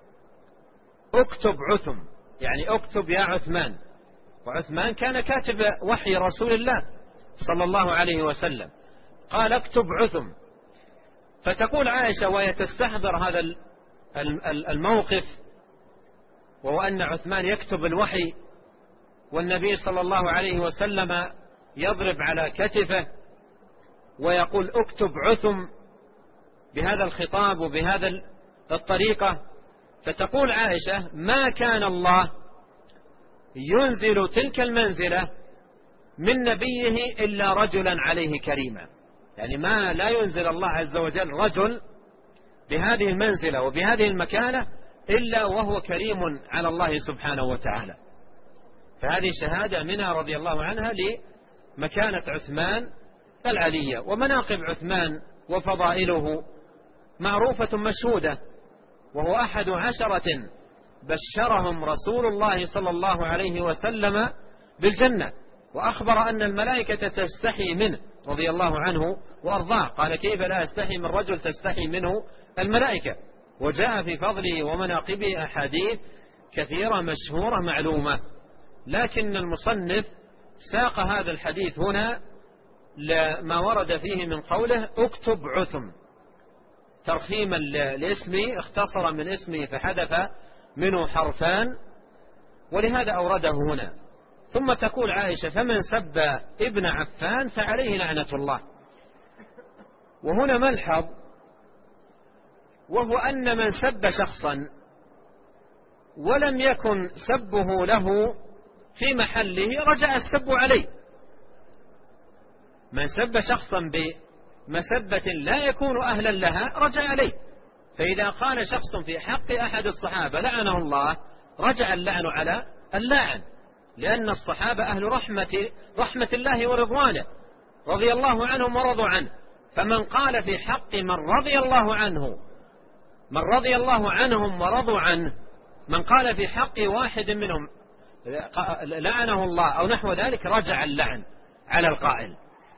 اكتب عثم، يعني اكتب يا عثمان. وعثمان كان كاتب وحي رسول الله صلى الله عليه وسلم. قال: اكتب عثم. فتقول عائشة وهي تستحضر هذا الموقف، وهو أن عثمان يكتب الوحي والنبي صلى الله عليه وسلم يضرب على كتفه ويقول: اكتب عثم، بهذا الخطاب وبهذا الطريقة. فتقول عائشة: ما كان الله ينزل تلك المنزلة من نبيه إلا رجلا عليه كريما، يعني ما لا ينزل الله عز وجل رجل بهذه المنزلة وبهذه المكانة إلا وهو كريم على الله سبحانه وتعالى. فهذه شهادة منها رضي الله عنها لمكانة عثمان العلية. ومناقب عثمان وفضائله معروفة مشهودة، وهو 11 بشرهم رسول الله صلى الله عليه وسلم بالجنة، وأخبر أن الملائكة تستحي منه رضي الله عنه وأرضاه. قال: كيف لا يستحي من رجل تستحي منه الملائكة؟ وجاء في فضله ومناقبه أحاديث كثيرة مشهورة معلومة، لكن المصنف ساق هذا الحديث هنا لما ورد فيه من قوله: اكتب عثم، ترخيما لاسمه، اختصر من اسمه فحذف منه حرفان، ولهذا أورده هنا. ثم تقول عائشة: فمن سب ابن عفان فعليه لعنة الله. وهنا ملحظ، وهو أن من سب شخصا ولم يكن سبه له في محله رجع السب عليه. من سب شخصا بمسبة لا يكون أهلا لها رجع عليه. فإذا قال شخص في حق أحد الصحابة لعنه الله رجع اللعن على اللاعن، لأن الصحابة أهل رحمة الله ورضوانه رضي الله عنهم ورضوا عنه. فمن قال في حق من رضي الله عنهم ورضوا عنه، من قال في حق واحد منهم لعنه الله أو نحو ذلك رجع اللعن على القائل.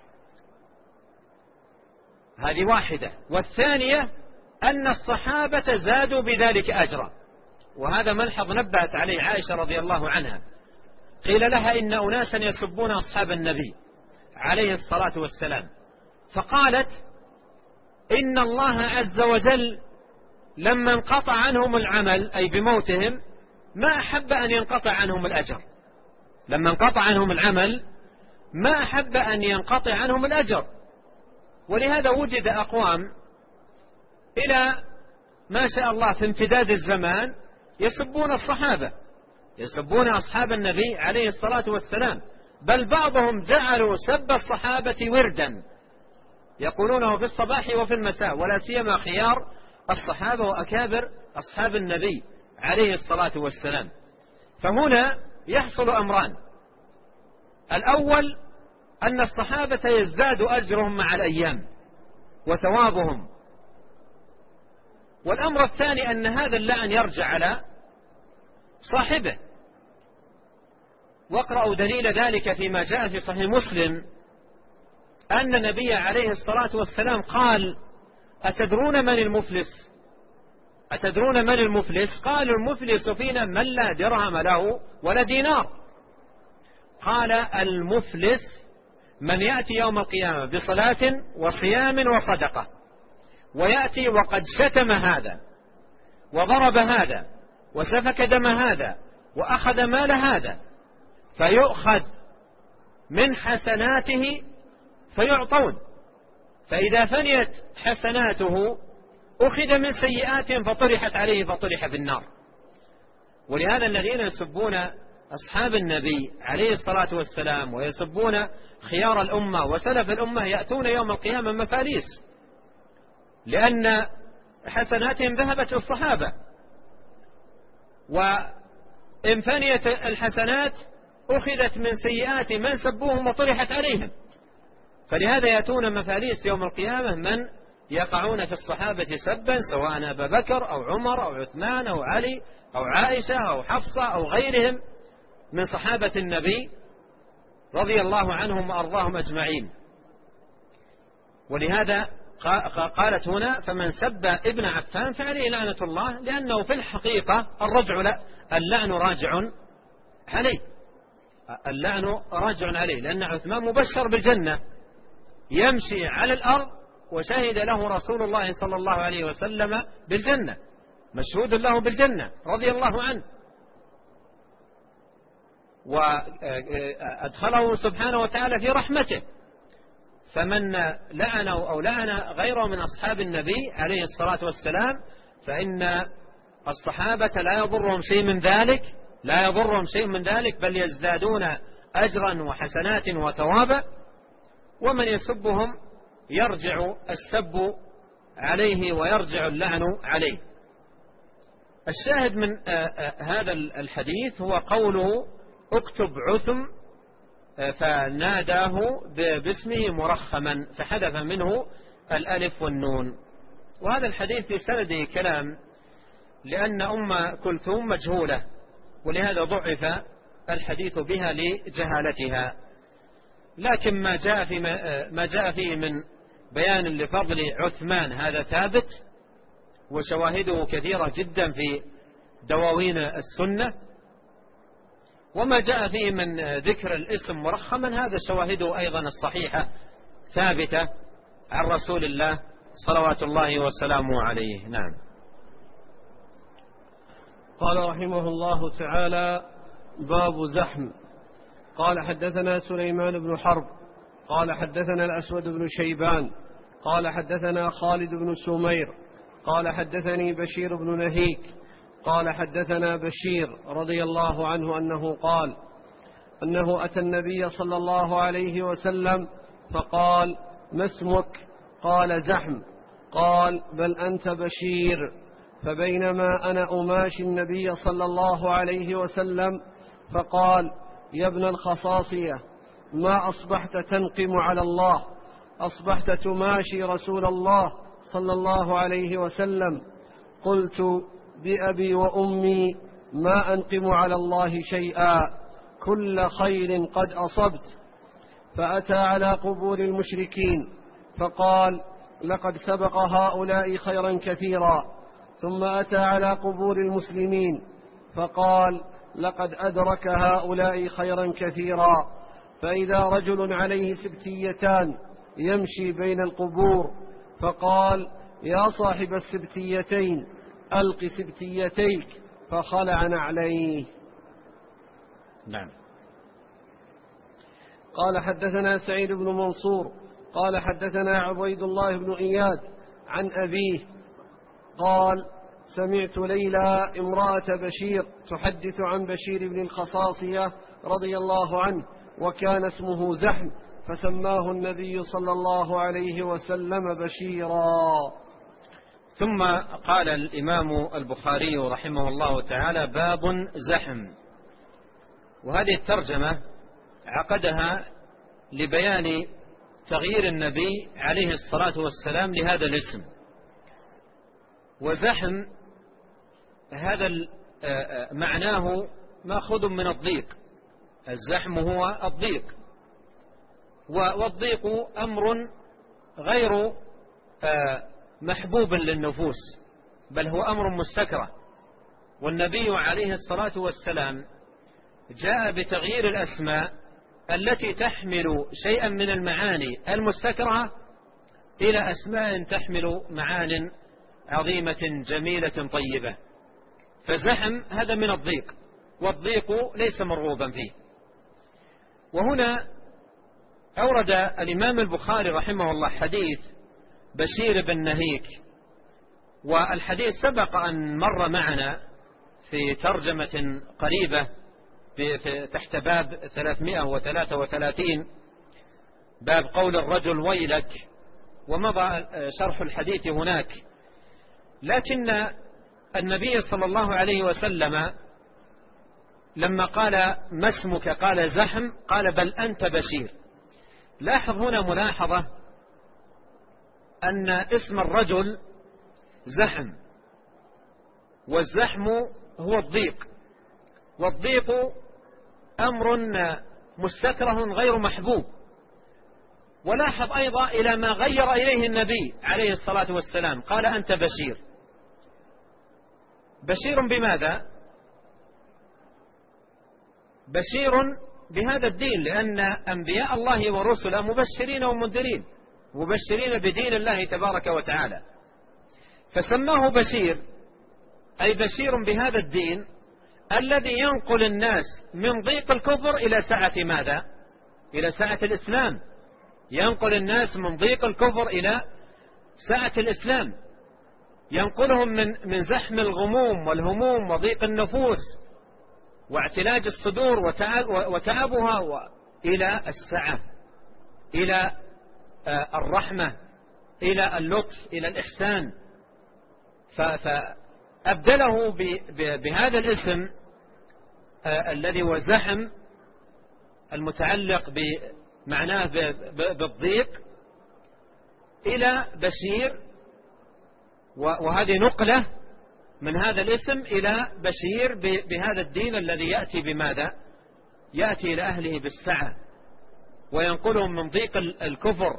هذه واحدة. والثانية أن الصحابة زادوا بذلك أجرا، وهذا ملحظ نبهت عليه عائشة رضي الله عنها. قيل لها: إن أناسا يسبون أصحاب النبي عليه الصلاة والسلام، فقالت: إن الله عز وجل لما انقطع عنهم العمل أي بموتهم ما أحب أن ينقطع عنهم الأجر، لما انقطع عنهم العمل ما أحب أن ينقطع عنهم الأجر. ولهذا وجد أقوام إلى ما شاء الله في امتداد الزمان يسبون الصحابة، يسبون أصحاب النبي عليه الصلاة والسلام، بل بعضهم جعلوا سب الصحابة وردا يقولونه في الصباح وفي المساء، ولا سيما خيار الصحابة وأكابر أصحاب النبي عليه الصلاة والسلام. فهنا يحصل أمران: الأول أن الصحابة يزداد أجرهم مع الأيام وثوابهم، والأمر الثاني أن هذا اللعن يرجع على صاحبه. واقرأوا دليل ذلك فيما جاء في صحيح مسلم أن النبي عليه الصلاة والسلام قال: أتدرون من المفلس؟ أتدرون من المفلس؟ قالوا: المفلس فينا من لا درهم له ولا دينار. قال: المفلس من يأتي يوم القيامة بصلاة وصيام وصدقة، ويأتي وقد شتم هذا وضرب هذا وسفك دم هذا وأخذ مال هذا، فيؤخذ من حسناته فيعطون، فإذا فنيت حسناته أخذ من سيئاتهم فطرحت عليه فطرح بالنار. ولهذا الذين يسبون أصحاب النبي عليه الصلاة والسلام ويسبون خيار الأمة وسلف الأمة يأتون يوم القيامة مفاليس، لأن حسناتهم ذهبت للصحابة، وإن فنيت الحسنات أخذت من سيئات من سبوهم وطرحت عليهم. فلهذا يأتون مفاليس يوم القيامة من يقعون في الصحابة سبا، سواء أبا بكر أو عمر أو عثمان أو علي أو عائشة أو حفصة أو غيرهم من صحابة النبي رضي الله عنهم وأرضاهم أجمعين. ولهذا قالت هنا: فمن سب ابن عفان فعليه لعنة الله، لأنه في الحقيقة اللعن راجع عليه، اللعن راجع عليه، لأن عثمان مبشر بالجنة يمشي على الأرض وشهد له رسول الله صلى الله عليه وسلم بالجنة، مشهود له بالجنة رضي الله عنه، وأدخله سبحانه وتعالى في رحمته. فمن لعنه أو لعن غيره من أصحاب النبي عليه الصلاة والسلام فإن الصحابة لا يضرهم شيء من ذلك، لا يضرهم شيء من ذلك، بل يزدادون أجرا وحسنات وثوابا. ومن يسبهم يرجع السب عليه ويرجع اللعن عليه. الشاهد من هذا الحديث هو قوله: اكتب عثم، فناداه باسمه مرخما فحذف منه الألف والنون. وهذا الحديث في سنده كلام، لأن أم كلثوم مجهولة، ولهذا ضعف الحديث بها لجهالتها. لكن ما جاء فيه من بيان لفضل عثمان هذا ثابت، وشواهده كثيرة جدا في دواوين السنة. وما جاء فيه من ذكر الاسم مرخما هذا شواهده أيضا الصحيحة ثابتة عن رسول الله صلوات الله وسلامه عليه. نعم. قال رحمه الله تعالى: باب زحم. قال: حدثنا سليمان بن حرب قال: حدثنا الأسود بن شيبان قال: حدثنا خالد بن سمير قال: حدثني بشير بن نهيك قال: حدثنا بشير رضي الله عنه أنه قال: أنه أتى النبي صلى الله عليه وسلم فقال: ما اسمك؟ قال: زحم. قال: بل أنت بشير. فبينما أنا أماشي النبي صلى الله عليه وسلم فقال: يا ابن الخصاصية، ما أصبحت تنقم على الله، أصبحت تماشي رسول الله صلى الله عليه وسلم. قلت: بأبي وأمي ما أنقم على الله شيئا، كل خير قد أصبت. فأتى على قبور المشركين فقال: لقد سبق هؤلاء خيرا كثيرا. ثم أتى على قبور المسلمين فقال: لقد أدرك هؤلاء خيرا كثيرا. فإذا رجل عليه سبتيتان يمشي بين القبور فقال: يا صاحب السبتيتين، ألق سبتيتيك فخلع نعليه. نعم. قال حدثنا سعيد بن منصور قال حدثنا عبيد الله بن إياد عن أبيه قال سمعت ليلى امرأة بشير تحدث عن بشير بن الخصاصية رضي الله عنه وكان اسمه زحم فسماه النبي صلى الله عليه وسلم بشيرا. ثم قال الإمام البخاري رحمه الله تعالى باب زحم، وهذه الترجمة عقدها لبيان تغيير النبي عليه الصلاة والسلام لهذا الاسم. وزحم هذا معناه ماخوذ من الضيق، الزحم هو الضيق، والضيق أمر غير محبوب للنفوس بل هو أمر مستكره، والنبي عليه الصلاة والسلام جاء بتغيير الأسماء التي تحمل شيئا من المعاني المستكرهة إلى أسماء تحمل معان عظيمة جميلة طيبة. فزحم هذا من الضيق، والضيق ليس مرغوبا فيه. وهنا أورد الإمام البخاري رحمه الله حديث بشير بن نهيك، والحديث سبق أن مر معنا في ترجمة قريبة تحت باب 333 باب قول الرجل ويلك، ومضى شرح الحديث هناك. لكن النبي صلى الله عليه وسلم لما قال ما اسمك قال زحم قال بل أنت بشير. لاحظ هنا ملاحظة أن اسم الرجل زحم، والزحم هو الضيق، والضيق أمر مستكره غير محبوب. ولاحظ أيضا إلى ما غير إليه النبي عليه الصلاة والسلام، قال أنت بشير. بشير بماذا؟ بشير بهذا الدين، لأن أنبياء الله ورسله مبشرين ومنذرين، مبشرين بدين الله تبارك وتعالى، فسماه بشير أي بشير بهذا الدين الذي ينقل الناس من ضيق الكفر إلى سعة ماذا؟ إلى سعة الإسلام. ينقل الناس من ضيق الكفر إلى سعة الإسلام، ينقلهم من زحم الغموم والهموم وضيق النفوس واعتلاج الصدور وتعبها إلى السعة، إلى الرحمة، إلى اللطف، إلى الإحسان. فأبدله بهذا الاسم الذي هو زحم المتعلق بمعناه بالضيق إلى بشير، وهذه نقلة من هذا الاسم إلى بشير بهذا الدين الذي يأتي بماذا؟ يأتي إلى أهله بالسعة، وينقلهم من ضيق الكفر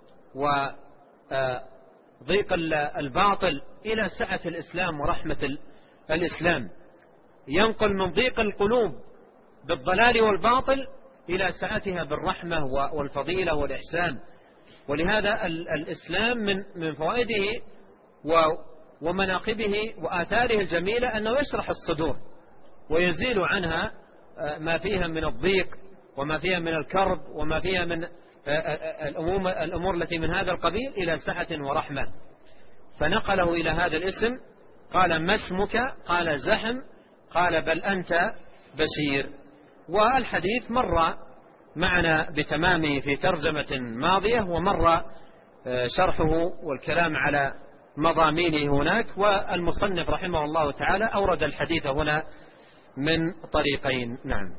وضيق الباطل إلى سعة الإسلام ورحمة الإسلام. ينقل من ضيق القلوب بالضلال والباطل إلى سعتها بالرحمة والفضيلة والإحسان. ولهذا الإسلام من فوائده ومناقبه وآثاره الجميلة أنه يشرح الصدور ويزيل عنها ما فيها من الضيق وما فيها من الكرب وما فيها من الأمور التي من هذا القبيل إلى سعة ورحمة. فنقله إلى هذا الاسم، قال ما اسمك قال زحم قال بل أنت بشير. والحديث مر معنا بتمامه في ترجمة ماضية، ومر شرحه والكلام على مضامينه هناك. والمصنف رحمه الله تعالى أورد الحديث هنا من طريقين. نعم.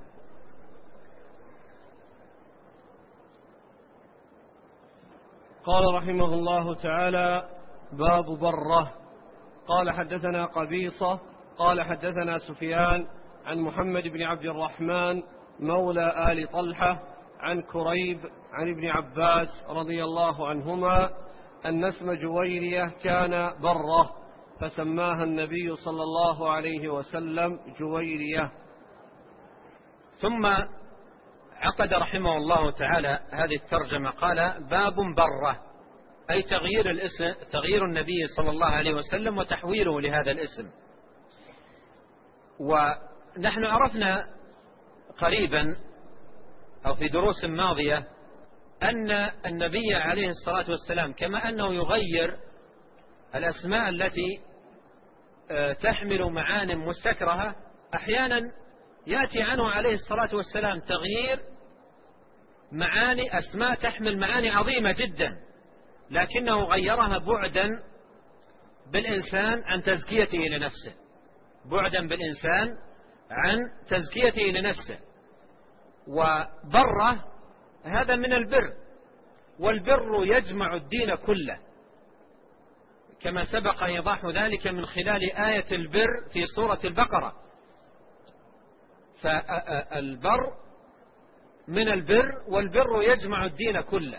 قال رحمه الله تعالى باب برة. قال حدثنا قبيصة قال حدثنا سفيان عن محمد بن عبد الرحمن مولى آل طلحة عن كريب عن ابن عباس رضي الله عنهما أن اسم جويرية كان برة فسماها النبي صلى الله عليه وسلم جويرية. ثم عقد رحمه الله تعالى هذه الترجمة قال باب برة أي تغيير النبي صلى الله عليه وسلم وتحويله لهذا الاسم. ونحن عرفنا قريبا أو في دروس ماضية أن النبي عليه الصلاة والسلام كما أنه يغير الأسماء التي تحمل معان مستكرهة، أحيانا يأتي عنه عليه الصلاة والسلام تغيير معاني أسماء تحمل معاني عظيمة جدا، لكنه غيرها بعدا بالإنسان عن تزكيته لنفسه، بعدا بالإنسان عن تزكيته لنفسه. وبره هذا من البر، والبر يجمع الدين كله، كما سبق إيضاح ذلك من خلال آية البر في سورة البقرة. فالبر من البر، والبر يجمع الدين كله.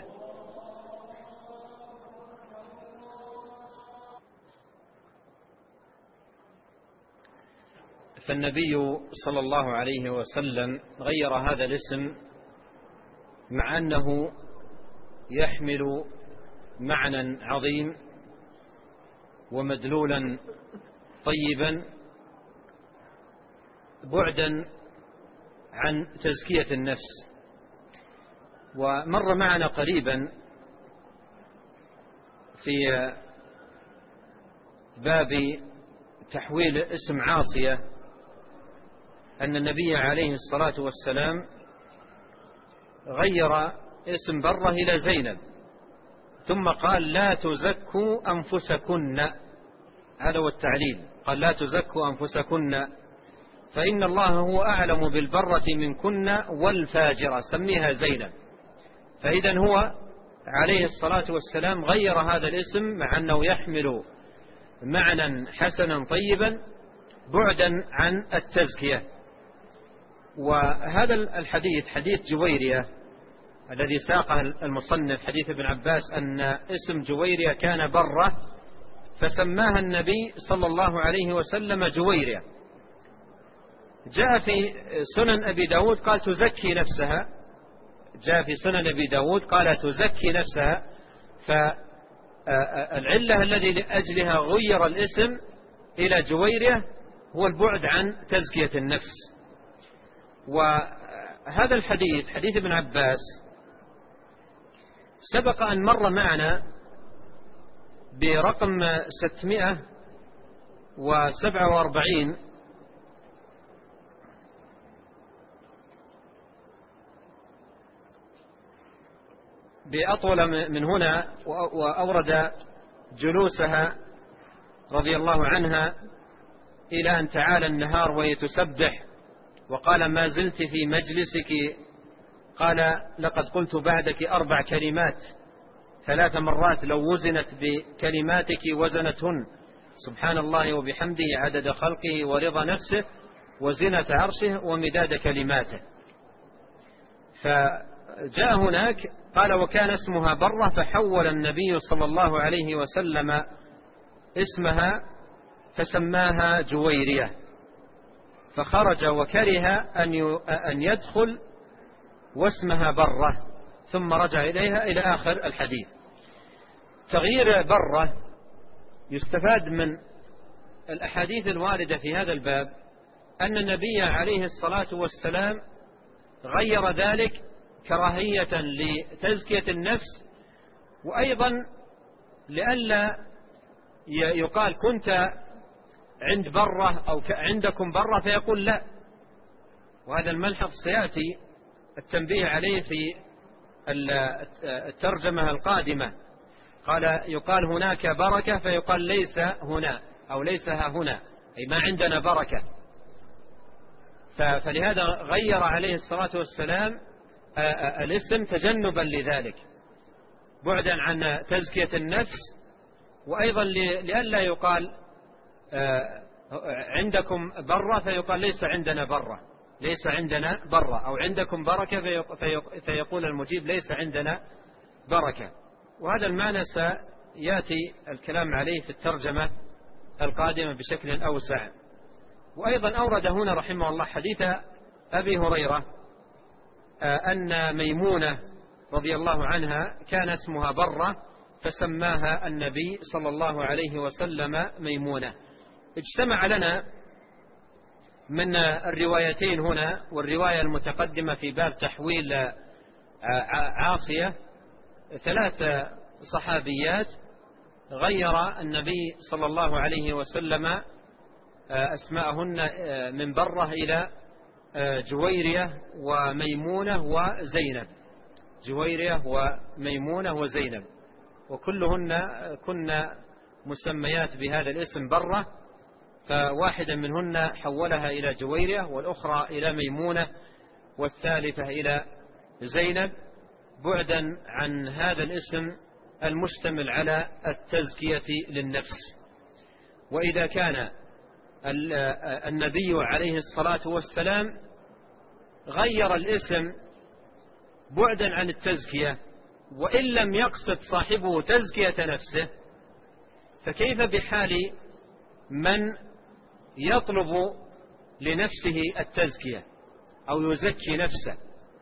فالنبي صلى الله عليه وسلم غير هذا الاسم مع أنه يحمل معنى عظيم ومدلولا طيبا، بعدا عن تزكية النفس. ومر معنا قريبا في باب تحويل اسم عاصية أن النبي عليه الصلاة والسلام غير اسم بره إلى زينب، ثم قال لا تزكوا أنفسكن، هذا هو التعليل، قال لا تزكوا أنفسكن فإن الله هو أعلم بالبرة منكن والفاجرة، سميها زينب. فإذا هو عليه الصلاة والسلام غير هذا الاسم مع أنه يحمل معنى حسنا طيبا بعدا عن التزكية. وهذا الحديث حديث جويرية الذي ساقه المصنف، حديث ابن عباس أن اسم جويرية كان برة فسماها النبي صلى الله عليه وسلم جويرية. جاء في سنن أبي داود قال تزكي نفسها، جاء في سنن أبي داود قال تزكي نفسها. فالعلة الذي لأجلها غير الاسم إلى جويرية هو البعد عن تزكية النفس. وهذا الحديث حديث ابن عباس سبق أن مر معنا برقم 647 بأطول من هنا، وأورد جلوسها رضي الله عنها إلى أن تعالى النهار وهي تسبح، وقال ما زلت في مجلسك، قال لقد قلت بعدك 4 كلمات 3 مرات لو وزنت بكلماتك وزنتهن، سبحان الله وبحمده عدد خلقه ورضا نفسه وزنة عرشه ومداد كلماته. فجاء هناك قال وكان اسمها برة، فحول النبي صلى الله عليه وسلم اسمها فسماها جويرية، فخرج وكره أن يدخل واسمها برة، ثم رجع إليها إلى آخر الحديث. تغيير برة يستفاد من الأحاديث الواردة في هذا الباب أن النبي عليه الصلاة والسلام غير ذلك كراهية لتزكية النفس، وأيضا لئلا يقال كنت عند برة أو عندكم برة فيقول لا. وهذا الملحظ سيأتي التنبيه عليه في الترجمة القادمة. قال يقال هناك بركة فيقال ليس هنا أو ليس ها هنا، أي ما عندنا بركة. فلهذا غير عليه الصلاة والسلام الاسم تجنبا لذلك، بعدا عن تزكية النفس، وأيضا لئلا يقال عندكم برة فيقال ليس عندنا برة، ليس عندنا برة، أو عندكم بركة فيقول المجيب ليس عندنا بركة. وهذا المعنى سيأتي الكلام عليه في الترجمة القادمة بشكل أوسع. وأيضا أورد هنا رحمه الله حديث أبي هريرة أن ميمونة رضي الله عنها كان اسمها برة، فسماها النبي صلى الله عليه وسلم ميمونة. اجتمع لنا من الروايتين هنا والرواية المتقدمة في باب تحويل عاصية 3 صحابيات غير النبي صلى الله عليه وسلم أسماءهن من برة إلى جويرية وميمونة وزينب. جويرية وميمونة وزينب، وكلهن كن مسميات بهذا الاسم برة، فواحدة منهن حولها إلى جويرية والأخرى إلى ميمونة والثالثة إلى زينب، بعدا عن هذا الاسم المشتمل على التزكية للنفس. وإذا كان النبي عليه الصلاة والسلام غير الاسم بعدا عن التزكية وإن لم يقصد صاحبه تزكية نفسه، فكيف بحال من يطلب لنفسه التزكية أو يزكي نفسه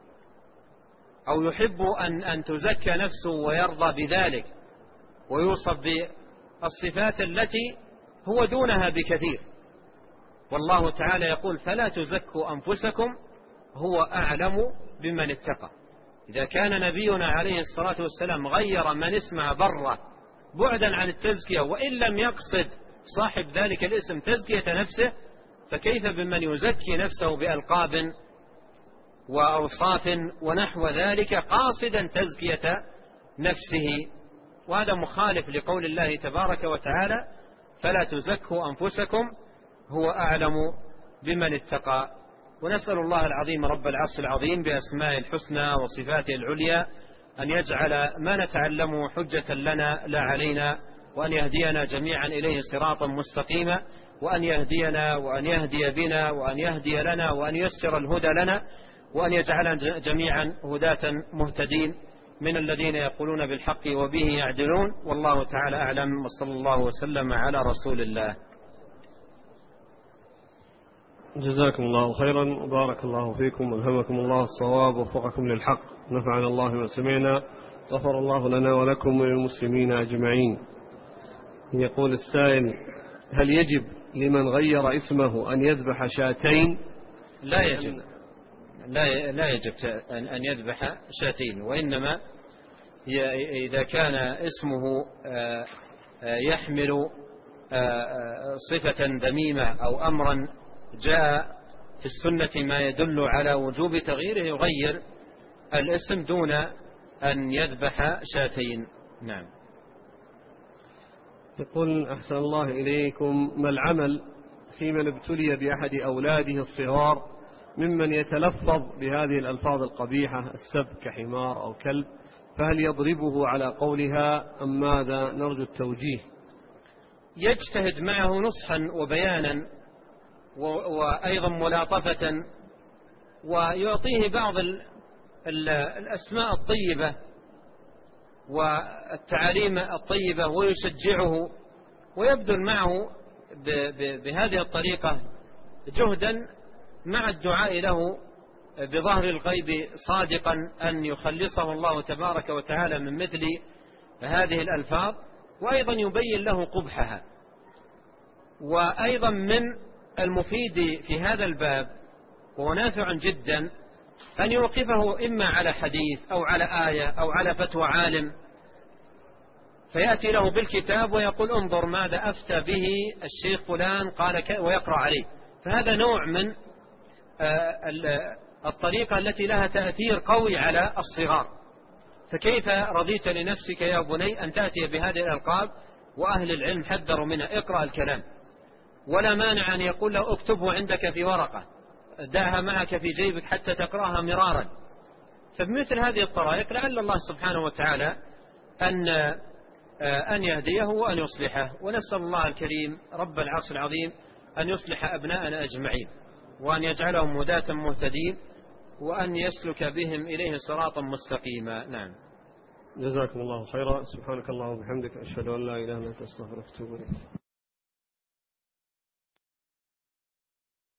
أو يحب أن تزكى نفسه ويرضى بذلك ويوصف بالصفات التي هو دونها بكثير. والله تعالى يقول: فلا تزكوا أنفسكم هو أعلم بمن اتقى. إذا كان نبينا عليه الصلاة والسلام غير من اسمه برة بعدا عن التزكية وإن لم يقصد صاحب ذلك الاسم تزكية نفسه، فكيف بمن يزكي نفسه بألقاب وأوصاف ونحو ذلك قاصدا تزكية نفسه؟ وهذا مخالف لقول الله تبارك وتعالى: فلا تزكوا أنفسكم هو أعلم بمن اتقى. ونسأل الله العظيم رب العرش العظيم بأسماء الحسنى وصفاته العليا أن يجعل ما نتعلمه حجة لنا لا علينا، وأن يهدينا جميعا إليه صراطا مستقيما، وأن يهدينا وأن يهدي بنا وأن يهدي لنا وأن يسر الهدى لنا، وأن يجعلنا جميعا هداة مهتدين من الذين يقولون بالحق وبه يعدلون. والله تعالى أعلم، وصلى الله وسلم على رسول الله. جزاكم الله خيرا وبارك الله فيكم والهمكم الله الصواب ووفقكم للحق، نفعنا الله ما سمعنا، غفر الله لنا ولكم وللمسلمين أجمعين. يقول السائل: هل يجب لمن غير اسمه أن يذبح شاتين؟ لا يجب، لا يجب أن يذبح شاتين، وإنما إذا كان اسمه يحمل صفة ذميمة أو أمرا جاء في السنة ما يدل على وجوب تغييره يغير الاسم دون أن يذبح شاتين. نعم. يقول: أحسن الله إليكم، ما العمل في من ابتلي بأحد أولاده الصغار ممن يتلفظ بهذه الألفاظ القبيحة السب كحمار أو كلب، فهل يضربه على قولها أم ماذا؟ نرجو التوجيه. يجتهد معه نصحا وبيانا وأيضا ملاطفة، ويعطيه بعض الأسماء الطيبة والتعاليم الطيبة ويشجعه ويبذل معه بهذه الطريقة جهدا مع الدعاء له بظهر الغيب صادقا أن يخلصه الله تبارك وتعالى من مثل هذه الألفاظ، وأيضا يبين له قبحها. وأيضا من المفيد في هذا الباب وهو نافع جدا أن يوقفه إما على حديث أو على آية أو على فتوى عالم، فيأتي له بالكتاب ويقول: انظر ماذا أفتى به الشيخ فلان قال، ويقرأ عليه. فهذا نوع من الطريقة التي لها تأثير قوي على الصغار. فكيف رضيت لنفسك يا بني أن تأتي بهذه الألقاب وأهل العلم حذروا منها؟ اقرأ الكلام، ولا مانع أن يقول له: اكتبه عندك في ورقة، دعها معك في جيبك حتى تقرأها مرارا. فبمثل هذه الطرائق لعل الله سبحانه وتعالى أن يهديه وأن يصلحه. ونسأل الله الكريم رب العرش العظيم أن يصلح أبناءنا أجمعين، وأن يجعلهم هداة مهتدين، وأن يسلك بهم إليه صراطا مستقيما. نعم. جزاكم الله خيرا. سبحانك اللهم وبحمدك، أشهد أن لا إله إلا أنت، أستغفرك وأتوب إليك.